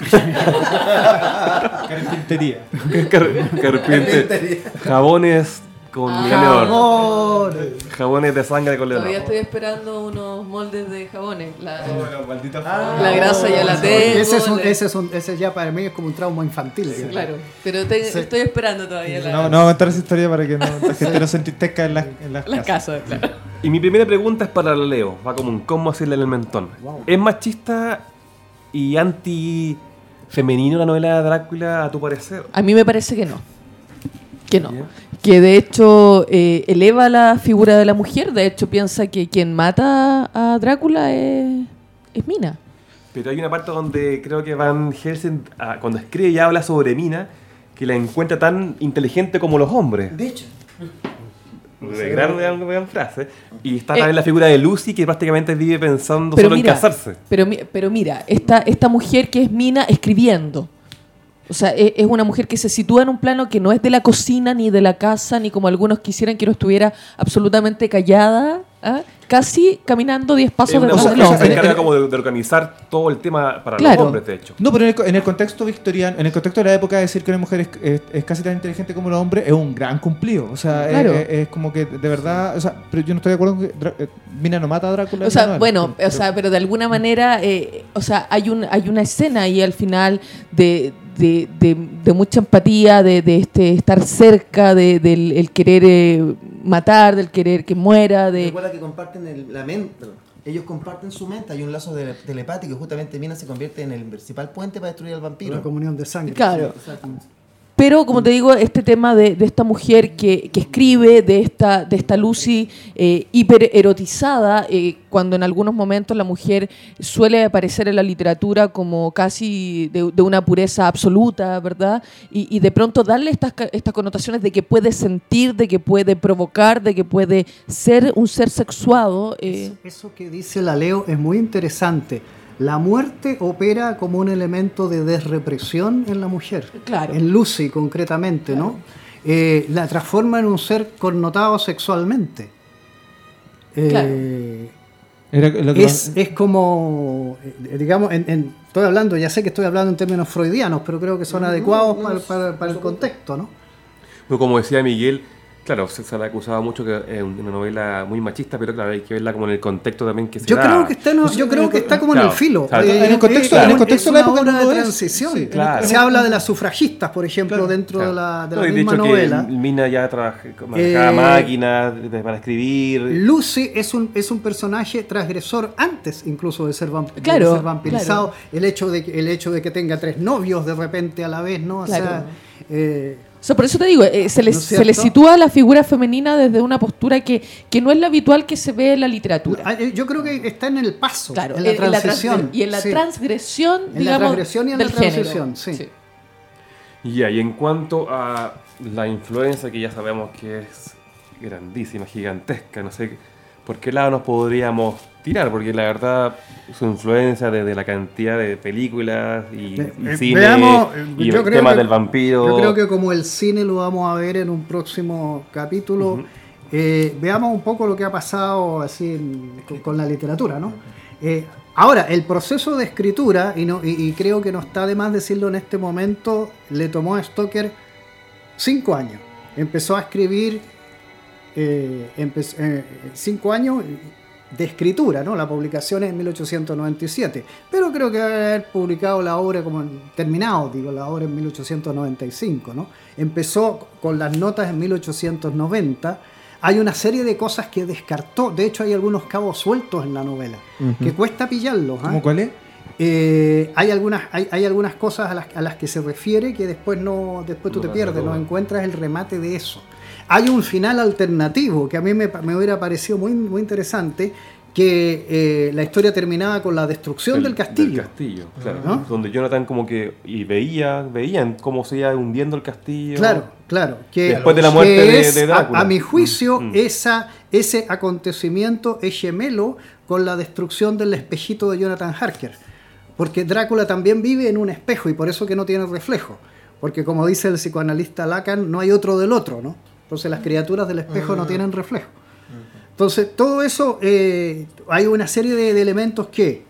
Carpintería. Carpintería. Jabones con jabones de sangre con león. Todavía estoy esperando unos moldes de jabones. La grasa ya la tengo. Ese ya para mí es como un trauma infantil. Sí, claro, pero estoy esperando todavía. No vamos a contar esa historia para que la gente no se entristezca en las casas. Claro. Y mi primera pregunta es para Leo, va como un cómo hacerle el mentón. Wow. ¿Es machista y anti-femenino la novela de Drácula a tu parecer? A mí me parece que no. Que de hecho eleva la figura de la mujer. De hecho piensa que quien mata a Drácula es Mina. Pero hay una parte donde creo que Van Helsing, cuando escribe y habla sobre Mina, que la encuentra tan inteligente como los hombres. De hecho. Gran frase. Y está también la figura de Lucy, que prácticamente vive pensando solo en casarse. Pero mira, esta mujer que es Mina escribiendo. O sea, es una mujer que se sitúa en un plano que no es de la cocina, ni de la casa, ni como algunos quisieran que no estuviera absolutamente callada casi caminando 10 pasos detrás del Se hombre. encarga como de organizar todo el tema para Claro. los hombres, de hecho. No, pero en el contexto victoriano, en el contexto de la época, decir que una mujer es casi tan inteligente como el hombre es un gran cumplido. O sea, Claro. es como que de verdad. O sea, pero yo no estoy de acuerdo con que Mina no mata a Drácula. O sea, no, bueno, pero de alguna manera, o sea, hay una escena ahí al final de mucha empatía, de estar cerca, del el querer matar, del querer que muera, de... Recuerda que comparten la mente. Ellos comparten su mente, hay un lazo telepático y justamente Mina se convierte en el principal puente para destruir al vampiro. Una comunión de sangre. Claro. Sí, exactamente. Pero, como te digo, este tema de esta mujer que escribe, de esta Lucy hiper erotizada, cuando en algunos momentos la mujer suele aparecer en la literatura como casi de una pureza absoluta, ¿verdad? Y de pronto darle estas connotaciones de que puede sentir, de que puede provocar, de que puede ser un ser sexuado. Eso que dice la Leo es muy interesante. La muerte opera como un elemento de desrepresión en la mujer, Claro. en Lucy concretamente, ¿no? La transforma en un ser connotado sexualmente. Era lo que Es como, digamos, estoy hablando, ya sé que estoy hablando en términos freudianos, pero creo que son adecuados para el contexto, ¿no? Pero como decía Miguel, claro, se le acusaba mucho que es una novela muy machista, pero claro, hay que verla como en el contexto también que se Yo da. creo que está como en el filo. Claro. En el contexto Es de la una época obra no de lo es. transición. Sí, claro. Se habla de las sufragistas, por ejemplo, Claro, dentro de la No, y de misma hecho novela. que Mina ya manejaba máquinas para escribir. Lucy es un personaje transgresor antes incluso de ser, Claro, de ser vampirizado. claro. El hecho de que tenga 3 novios de repente a la vez, ¿no? O Claro. sea, O sea, por eso te digo, ¿No es se le cierto? sitúa a la figura femenina desde una postura que no es la habitual que se ve en la literatura. yo creo que está en el paso, Claro, en la transición. y en la sí. transgresión, En la digamos, transgresión y en la del género. transición, sí. Y en cuanto a la influencia, que ya sabemos que es grandísima, gigantesca, no sé por qué lado nos podríamos tirar, porque la verdad su influencia desde la cantidad de películas y cine Veamos, y yo el creo tema que- del vampiro. Yo creo que como el cine lo vamos a ver en un próximo capítulo, veamos un poco lo que ha pasado así con la literatura, ¿no? Ahora, el proceso de escritura, y creo que no está de más decirlo en este momento, le tomó a Stoker 5 años. Empezó a escribir 5 años de escritura, ¿no? La publicación es en 1897, pero creo que debe haber publicado la obra terminado, la obra en 1895, ¿no? Empezó con las notas en 1890. Hay una serie de cosas que descartó, de hecho hay algunos cabos sueltos en la novela, que cuesta pillarlos. ¿Cómo cuál es? Hay algunas cosas a las que se refiere que después tú te pierdes, no encuentras el remate de eso. Hay un final alternativo que a mí me hubiera parecido muy, muy interesante, que la historia terminaba con la destrucción del castillo. Del castillo, claro. ¿No? Donde Jonathan como que veían cómo se iba hundiendo el castillo. Claro. Que, Después de la muerte que es, de Drácula. A mi juicio, ese acontecimiento es gemelo con la destrucción del espejito de Jonathan Harker. Porque Drácula también vive en un espejo y por eso que no tiene reflejo. Porque como dice el psicoanalista Lacan, no hay otro del otro, ¿no? Entonces las criaturas del espejo no tienen reflejo. Entonces todo eso, hay una serie de elementos que,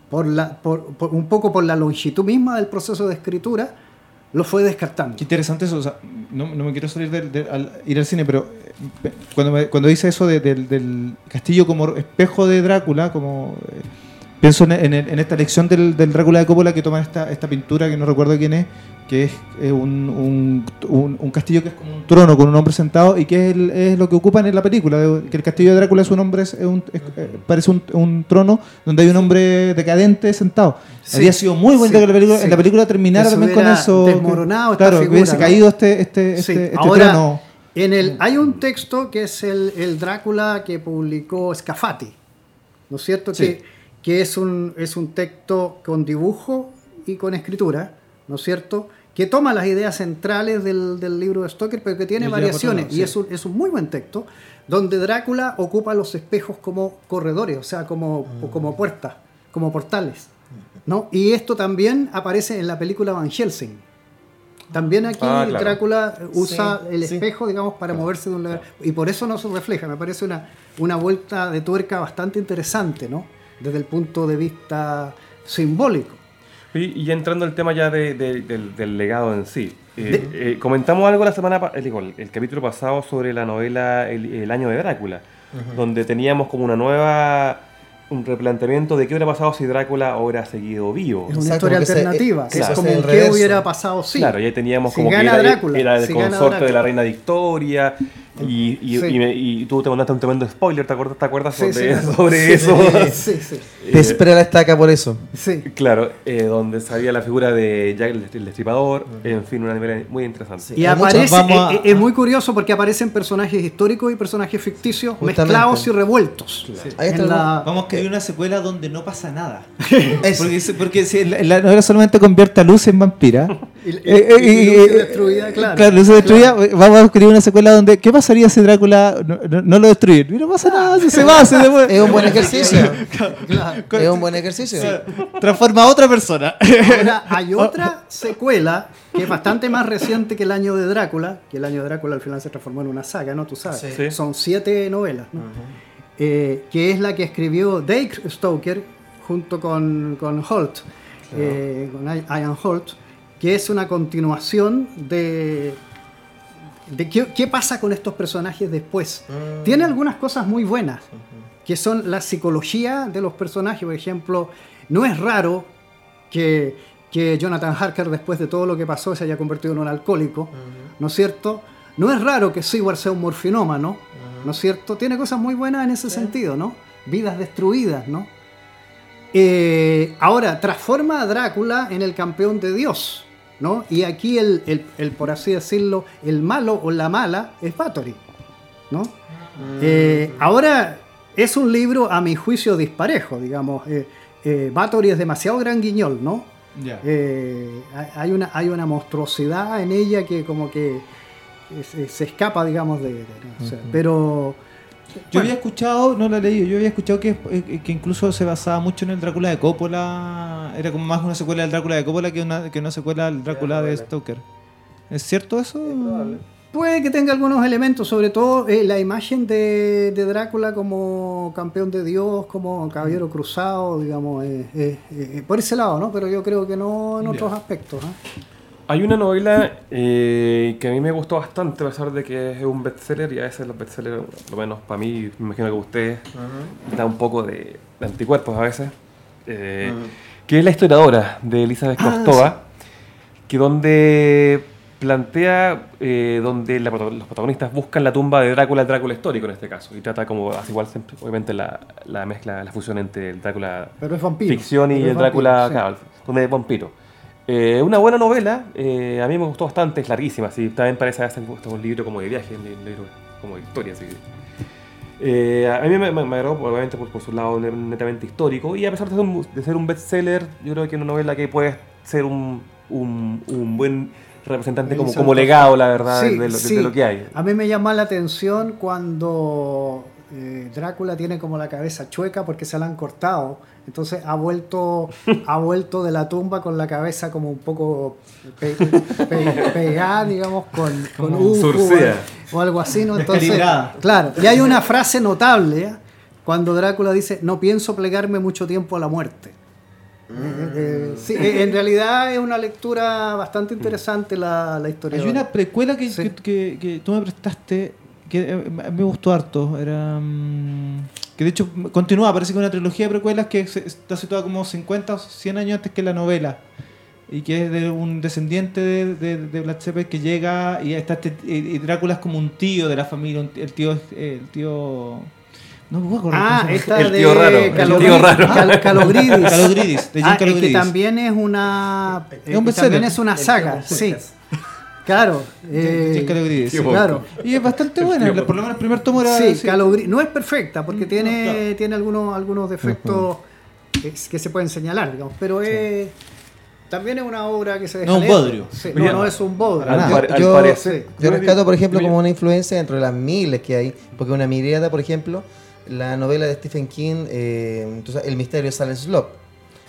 un poco por la longitud misma del proceso de escritura, lo fue descartando. Qué interesante eso. O sea, no me quiero salir al ir al cine, pero cuando dice eso del castillo como espejo de Drácula, como pienso en esta lección del Drácula de Coppola, que toma esta pintura que no recuerdo quién es, que es un castillo que es como un trono con un hombre sentado, y que es lo que ocupan en la película, que el castillo de Drácula es un hombre, parece un trono donde hay un hombre decadente sentado. Sí, habría sido muy bonito que en la película terminara Que se también con hubiera eso, desmoronado esta claro, figura, que hubiese ¿no? caído este Ahora, trono. hay un texto que es el Drácula que publicó Scafati, ¿no es cierto? Sí. Que es un texto con dibujo y con escritura, ¿no es cierto? Que toma las ideas centrales del libro de Stoker, pero que tiene variaciones. Y es un muy buen texto, donde Drácula ocupa los espejos como corredores, o sea, como puertas, como portales, ¿no? Y esto también aparece en la película Van Helsing. También aquí claro. Drácula usa Sí, el sí. espejo, digamos, para moverse de un lugar. Y por eso no se refleja. Me parece una vuelta de tuerca bastante interesante, ¿no? Desde el punto de vista simbólico. Y ya entrando al tema ya del legado en sí. Comentamos algo la semana el capítulo pasado sobre la novela El año de Drácula, donde teníamos como un replanteamiento de qué hubiera pasado si Drácula hubiera seguido vivo. Es una Exacto, historia porque alternativa. ese Es es como el qué reverso. hubiera pasado si. Claro, ya teníamos Si como que gana Drácula, era el si gana consorte de Drácula. la reina Victoria. Y tú te mandaste un tremendo spoiler, ¿te acuerdas Sí, sobre sí, eso? Sí. Te espera la estaca por eso. Sí. Claro, donde salía la figura de Jack el Destripador, en fin, una novela muy interesante. Sí. Y Hay muchas- aparece, es muy curioso porque aparecen personajes históricos y personajes ficticios Justamente. mezclados y revueltos. Ahí está En la- Vamos a escribir una secuela donde no pasa nada. Eso. Porque si la novela solamente convierte a Luz en vampira. y Lucy destruida, claro. Lucy destruida, vamos a escribir una secuela donde ¿qué pasaría si Drácula no lo destruye? Y no pasa nada, si se va, se devuelve. Es un buen ejercicio. Claro. Es un buen ejercicio. Transforma a otra persona. Ahora, hay otra secuela que es bastante más reciente que El año de Drácula, que El año de Drácula al final se transformó en una saga, ¿no? Tú sabes. Sí. Son 7 novelas, ¿no? Que es la que escribió Dave Stoker junto con Holt, con Ian Holt, que es una continuación de qué pasa con estos personajes después. Tiene algunas cosas muy buenas, que son la psicología de los personajes. Por ejemplo, no es raro que Jonathan Harker, después de todo lo que pasó, se haya convertido en un alcohólico, ¿no es cierto? No es raro que Seward sea un morfinómano, ¿no es cierto? Tiene cosas muy buenas en ese sentido, ¿no? Vidas destruidas, ¿no? Ahora, transforma a Drácula en el campeón de Dios, ¿no? Y aquí el por así decirlo, el malo o la mala es Bathory, ¿no? Ahora, es un libro, a mi juicio, disparejo, digamos. Bathory es demasiado gran guiñol, ¿no? Ya. Hay una monstruosidad en ella que como que se escapa, digamos, o sea, pero... Yo había escuchado, no lo he leído, yo había escuchado que incluso se basaba mucho en el Drácula de Coppola. Era como más una secuela del Drácula de Coppola que una secuela del Drácula de Stoker. ¿Es cierto eso? Puede que tenga algunos elementos, sobre todo la imagen de Drácula como campeón de Dios, como caballero cruzado, digamos, por ese lado, ¿no? Pero yo creo que no en otros aspectos, ¿eh? Hay una novela que a mí me gustó bastante, a pesar de que es un bestseller, y a veces los bestsellers, lo menos para mí, me imagino que ustedes, da un poco de anticuerpos a veces, que es La historiadora, de Elizabeth Kostova, que donde plantea donde los protagonistas buscan la tumba de Drácula, el Drácula histórico en este caso, y trata como, hace igual siempre, obviamente la mezcla, la fusión entre el Drácula Pero es vampiro. ficción y Pero es el Drácula, vampiro, claro, donde es vampiro. Una buena novela, a mí me gustó bastante, es larguísima, sí, también parece hacer un libro como de viaje, un libro como de historia, así que, a mí me agradó, obviamente, por su lado netamente histórico, y a pesar de ser un bestseller, yo creo que es una novela que puede ser un buen representante como legado, la verdad, Sí, de lo que hay. A mí me llama la atención cuando Drácula tiene como la cabeza chueca porque se la han cortado. Entonces ha vuelto de la tumba con la cabeza como un poco pegada, digamos, con o algo así, ¿no? Entonces, descalibrada. claro. Y hay una frase notable, ¿eh? Cuando Drácula dice: no pienso plegarme mucho tiempo a la muerte. Sí, en realidad es una lectura bastante interesante la historia. Hay una precuela Sí. que tú me prestaste que me gustó harto. Era que de hecho continúa, parece que una trilogía de precuelas que está situada como 50 o 100 años antes que la novela. Y que es de un descendiente de Vlad Tepes que llega y está y Drácula es como un tío de la familia, el tío no me acuerdo. Esta El de tío raro, el tío raro. Calogridis. Calogridis, de Jim Es que Calogridis. también es una bestseller. también es una saga, sí. Claro. Jim Calogridis, sí. Claro. Y es bastante buena, por lo menos el primer tomo era... Sí, sí. Calogridis. No es perfecta porque tiene algunos defectos que se pueden señalar, digamos, pero también es una obra que se deja No un leer. bodrio. Sí, no es un bodrio. Al Yo parecer. rescato, por ejemplo, como una influencia dentro de las miles que hay, porque una miríada, por ejemplo, la novela de Stephen King, El misterio de Silent Slot,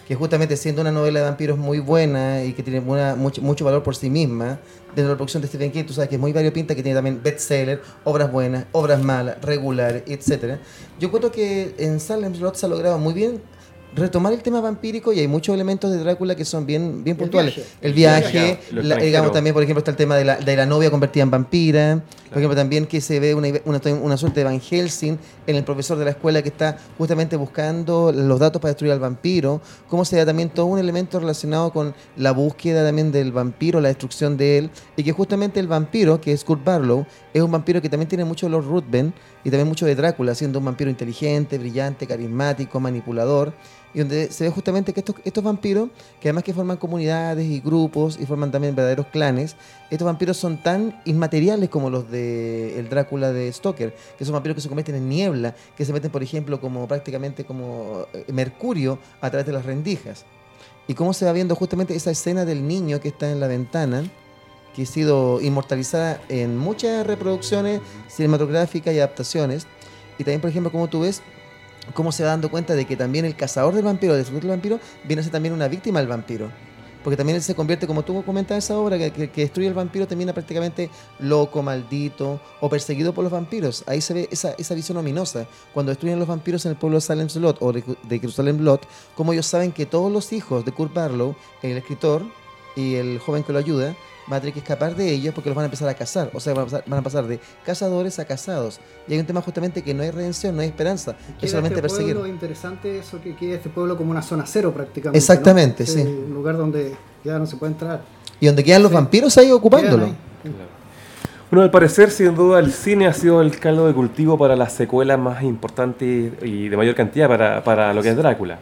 que justamente siendo una novela de vampiros muy buena y que tiene mucho valor por sí misma, dentro de la producción de Stephen King, tú sabes que es muy variopinta, que tiene también bestseller, obras buenas, obras malas, regulares, etc. Yo creo que en Salem's Lot se ha logrado muy bien retomar el tema vampírico y hay muchos elementos de Drácula que son bien puntuales. El viaje, digamos, también, por ejemplo, está el tema de la novia convertida en vampira. Claro. Por ejemplo, también que se ve una suerte de Van Helsing en el profesor de la escuela que está justamente buscando los datos para destruir al vampiro. Cómo se da también todo un elemento relacionado con la búsqueda también del vampiro, la destrucción de él. Y que justamente el vampiro, que es Kurt Barlow, es un vampiro que también tiene mucho de Lord Ruthven y también mucho de Drácula, siendo un vampiro inteligente, brillante, carismático, manipulador. Y donde se ve justamente que estos vampiros, que además que forman comunidades y grupos y forman también verdaderos clanes, estos vampiros son tan inmateriales como los de el Drácula de Stoker, que son vampiros que se convierten en niebla, que se meten, por ejemplo, prácticamente como mercurio a través de las rendijas. Y cómo se va viendo justamente esa escena del niño que está en la ventana, que ha sido inmortalizada en muchas reproducciones cinematográficas y adaptaciones. Y también, por ejemplo, como tú ves, cómo se va dando cuenta de que también el cazador del vampiro, el destructor del vampiro, viene a ser también una víctima del vampiro. Porque también él se convierte, como tú comentas esa obra, que destruye el vampiro, termina prácticamente loco, maldito o perseguido por los vampiros. Ahí se ve esa visión ominosa. Cuando destruyen los vampiros en el pueblo de Salem's Lot o de Jerusalem Lot, como ellos saben que todos los hijos de Kurt Barlow, el escritor y el joven que lo ayuda, van a tener que escapar de ellos porque los van a empezar a cazar. O sea, van a pasar de cazadores a cazados. Y hay un tema justamente que no hay redención, no hay esperanza. Es solamente perseguir. Lo interesante es eso, que queda este pueblo como una zona cero prácticamente. Exactamente, ¿no? sí. Un lugar donde ya no se puede entrar. Y donde quedan los vampiros ahí ocupándolo. Bueno, al parecer, sin duda, el cine ha sido el caldo de cultivo para las secuelas más importantes y de mayor cantidad para lo que es Drácula.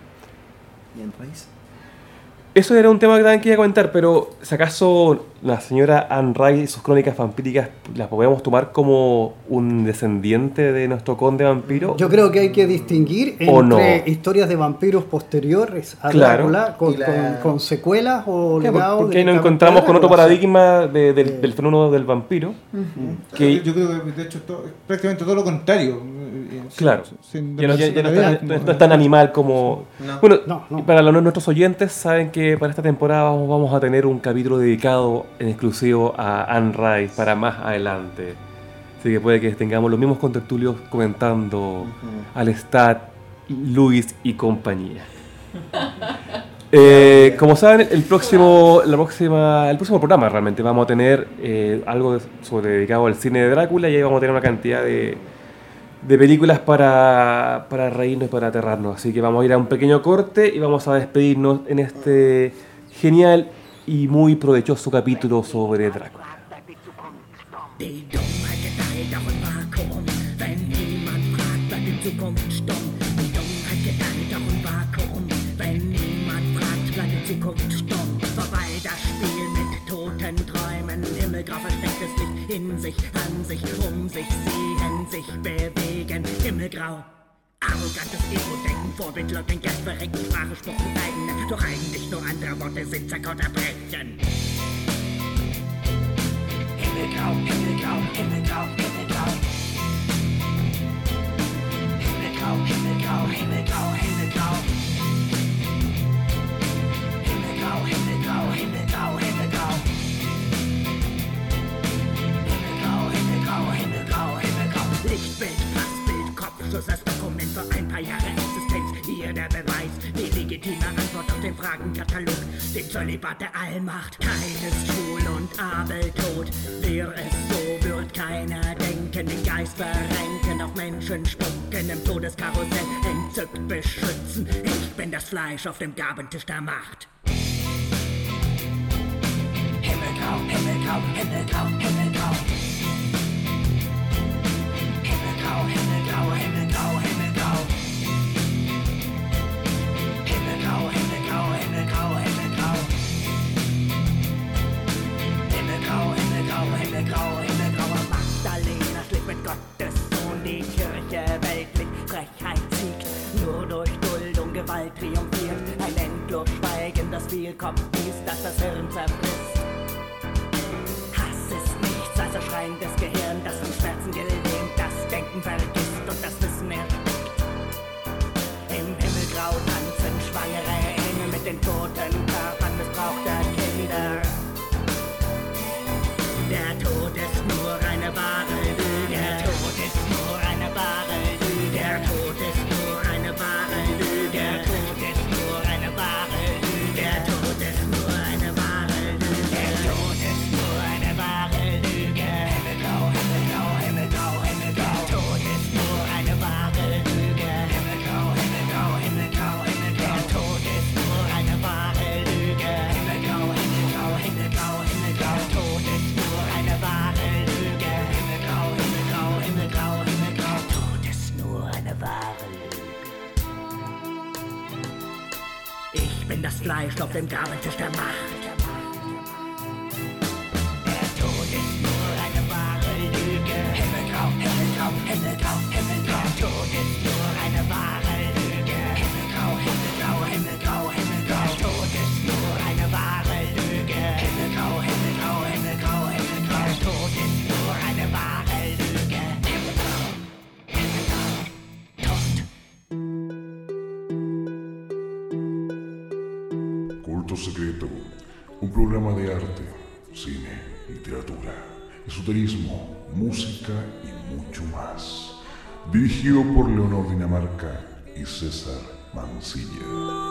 ¿Y en raíz? Eso era un tema que también quería comentar, pero si acaso la señora Anne Rice y sus crónicas vampíricas las podemos tomar como un descendiente de nuestro conde vampiro. Yo creo que hay que distinguir entre historias de vampiros posteriores a Drácula, con secuelas o legados. Porque ahí nos encontramos con otro paradigma del fenómeno del vampiro. Que yo creo que de hecho es prácticamente todo lo contrario. Claro, ya no es tan animal como... No. Bueno, para nuestros oyentes saben que para esta temporada vamos a tener un capítulo dedicado en exclusivo a Anne Rice para más adelante. Así que puede que tengamos los mismos contertulios comentando al Lestat, Lewis y compañía. Como saben, el próximo programa realmente vamos a tener algo dedicado al cine de Drácula y ahí vamos a tener una cantidad de películas para reírnos y para aterrarnos. Así que vamos a ir a un pequeño corte y vamos a despedirnos en este genial y muy provechoso capítulo sobre Drácula. Himmelgrau versteckt es Licht in sich, an sich, um sich, sehen sich, bewegen. Himmelgrau. Arrogantes Ego-Denken, Vorbildloggen, Geistverrecken, Sprache, Spucken, eigene, doch eigentlich nur andere Worte sind Zerkotterbrechen. Himmelgrau, Himmelgrau, Himmelgrau, Himmelgrau. Himmelgrau, Himmelgrau, Himmelgrau, Himmelgrau. Himmelgrau, Himmelgrau, Himmelgrau, Himmelgrau. Lichtbild, Passbild, Kopfschuss als Dokument für ein paar Jahre Existenz. Hier der Beweis, die legitime Antwort auf den Fragenkatalog. Den Zölibat der Allmacht, keines Schwul und Abel tot. Wäre es so, wird keiner denken, den Geist verrenken, auf Menschen spucken, im Todeskarussell entzückt beschützen. Ich bin das Fleisch auf dem Gabentisch der Macht. Himmelgrau, Himmelgrau, Himmelgrau, Himmelgrau. Himmelgrau, Himmelgrau, Himmelgrau, Himmelgrau. Himmelgrau, Himmelgrau, Himmelgrau, Himmelgrau. Himmelgrau, Himmelgrau, Himmelgrau, Himmelgrau. Magdalena schlägt mit Gottes Sohn die Kirche weltlich. Frechheit siegt, nur durch Duldung Gewalt triumphiert. Ein endlos Schweigen, das viel Kopfbiss, das das Hirn zerfrisst. Hass ist nichts als das Schreien des Gehirns, das von Schmerzen gelähmt, das Denken vergisst und das Wissen erstickt. Im Himmelgrau tanzen schwangere Engel mit Ich bin das Fleisch auf dem Gabeltisch der Macht. Der Tod ist nur eine wahre Lüge. Himmelgrau, Himmelgrau, Himmelgrau, Himmelgrau. Der Tod ist nur eine wahre Lüge. Himmelgrau, Himmelgrau, Himmelgrau, Himmelgrau. Der Tod ist nur eine wahre Lüge. Himmelgrau, Himmelgrau, Himmelgrau, Himmelgrau. Der Tod ist nur eine wahre Lüge. Himmelgrau, Himmelgrau, Tod. Culto Secreto, un programa de arte, cine, literatura, esoterismo, música y mucho más. Dirigido por Leonor Dinamarca y César Mancilla.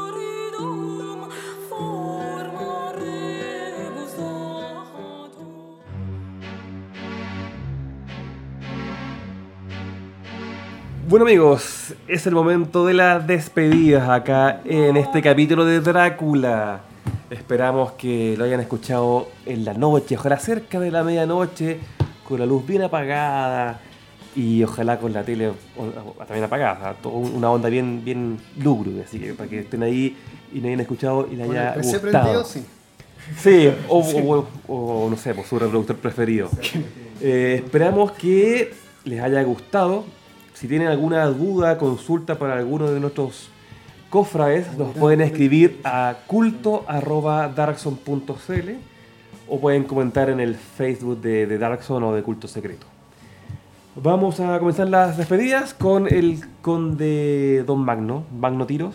Bueno amigos, es el momento de las despedidas acá en este capítulo de Drácula. Esperamos que lo hayan escuchado en la noche, ojalá cerca de la medianoche, con la luz bien apagada y ojalá con la tele también apagada, toda una onda bien lúgubre, así que para que estén ahí y no hayan escuchado y les haya PC gustado. prendido, sí. Sí, o no sé, por su reproductor preferido. Esperamos que les haya gustado. Si tienen alguna duda, consulta para alguno de nuestros cofrades, nos pueden escribir a culto@darkson.cl o pueden comentar en el Facebook de Darkson o de Culto Secreto. Vamos a comenzar las despedidas con el conde Don Magno Tiros.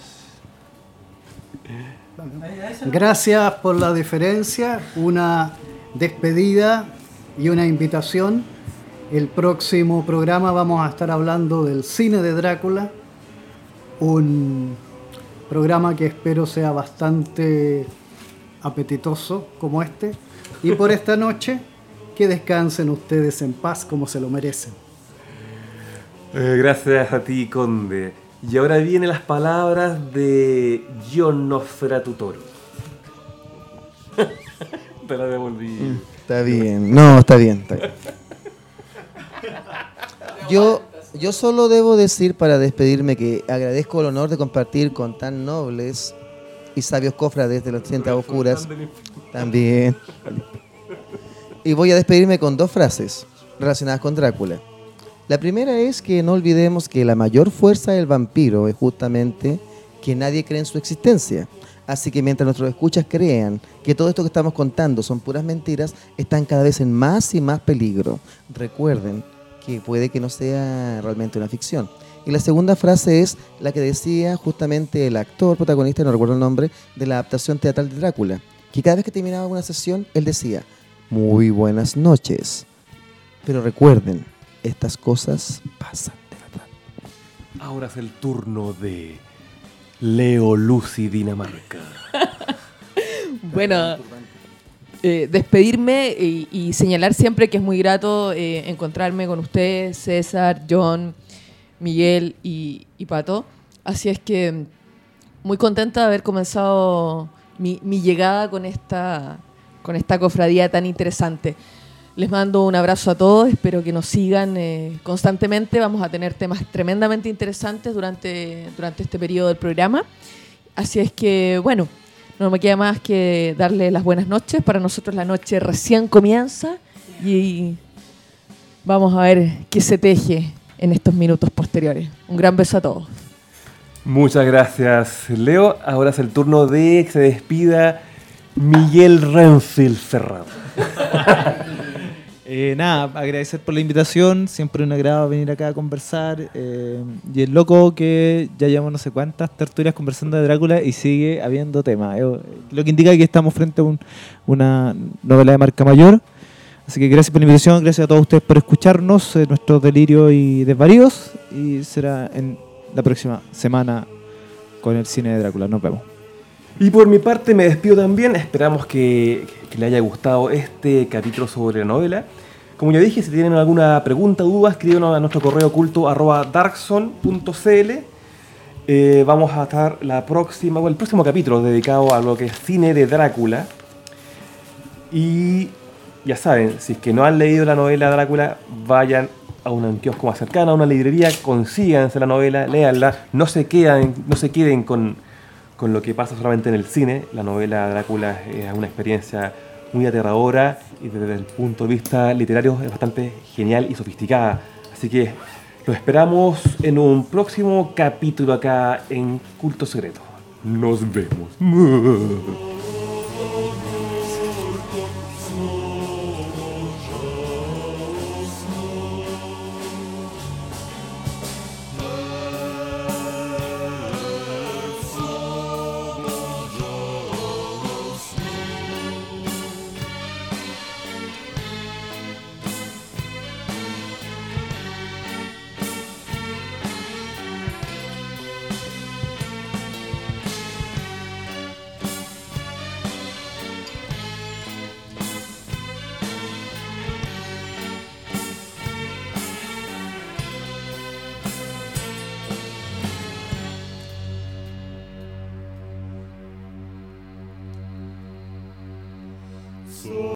Gracias por la deferencia, una despedida y una invitación. El próximo programa vamos a estar hablando del cine de Drácula, un programa que espero sea bastante apetitoso como este. Y por esta noche, que descansen ustedes en paz como se lo merecen. Gracias a ti, conde. Y ahora vienen las palabras de John Nosferatu Toro. Te la devolví. Está bien, no, está bien. Yo solo debo decir para despedirme que agradezco el honor de compartir con tan nobles y sabios cofrades de las 30 oscuras. También. Y voy a despedirme con 2 frases relacionadas con Drácula. La primera es que no olvidemos que la mayor fuerza del vampiro es justamente que nadie cree en su existencia. Así que mientras nuestros escuchas crean que todo esto que estamos contando son puras mentiras, están cada vez en más y más peligro. Recuerden que puede que no sea realmente una ficción. Y la segunda frase es la que decía justamente el actor protagonista, no recuerdo el nombre, de la adaptación teatral de Drácula, que cada vez que terminaba una sesión, él decía, muy buenas noches. Pero recuerden, estas cosas pasan de verdad. Ahora es el turno de Leo Lucy Dinamarca. Bueno, despedirme y señalar siempre que es muy grato encontrarme con ustedes, César, John, Miguel y Pato. Así es que muy contenta de haber comenzado mi llegada con esta cofradía tan interesante. Les mando un abrazo a todos, espero que nos sigan constantemente. Vamos a tener temas tremendamente interesantes durante este periodo del programa. Así es que, bueno, no me queda más que darles las buenas noches. Para nosotros la noche recién comienza y vamos a ver qué se teje en estos minutos posteriores. Un gran beso a todos. Muchas gracias, Leo. Ahora es el turno de que se despida Miguel Renfield Ferrado. Nada, agradecer por la invitación, siempre un agrado venir acá a conversar. Y el loco que ya llevamos no sé cuántas tertulias conversando de Drácula y sigue habiendo temas. Lo que indica que estamos frente a una novela de marca mayor. Así que gracias por la invitación, gracias a todos ustedes por escucharnos, nuestros delirios y desvaríos. Y será en la próxima semana con el cine de Drácula. Nos vemos. Y por mi parte me despido también. Esperamos que le haya gustado este capítulo sobre la novela. Como ya dije, si tienen alguna pregunta o duda, escríbanos a nuestro correo oculto @darkson.cl. Vamos a estar el próximo capítulo dedicado a lo que es cine de Drácula. Y ya saben, si es que no han leído la novela Drácula, vayan a un kiosco más cercano, a una librería, consíganse la novela, léanla, no se queden con con lo que pasa solamente en el cine. La novela Drácula es una experiencia muy aterradora y desde el punto de vista literario es bastante genial y sofisticada. Así que los esperamos en un próximo capítulo acá en Culto Secreto. Nos vemos.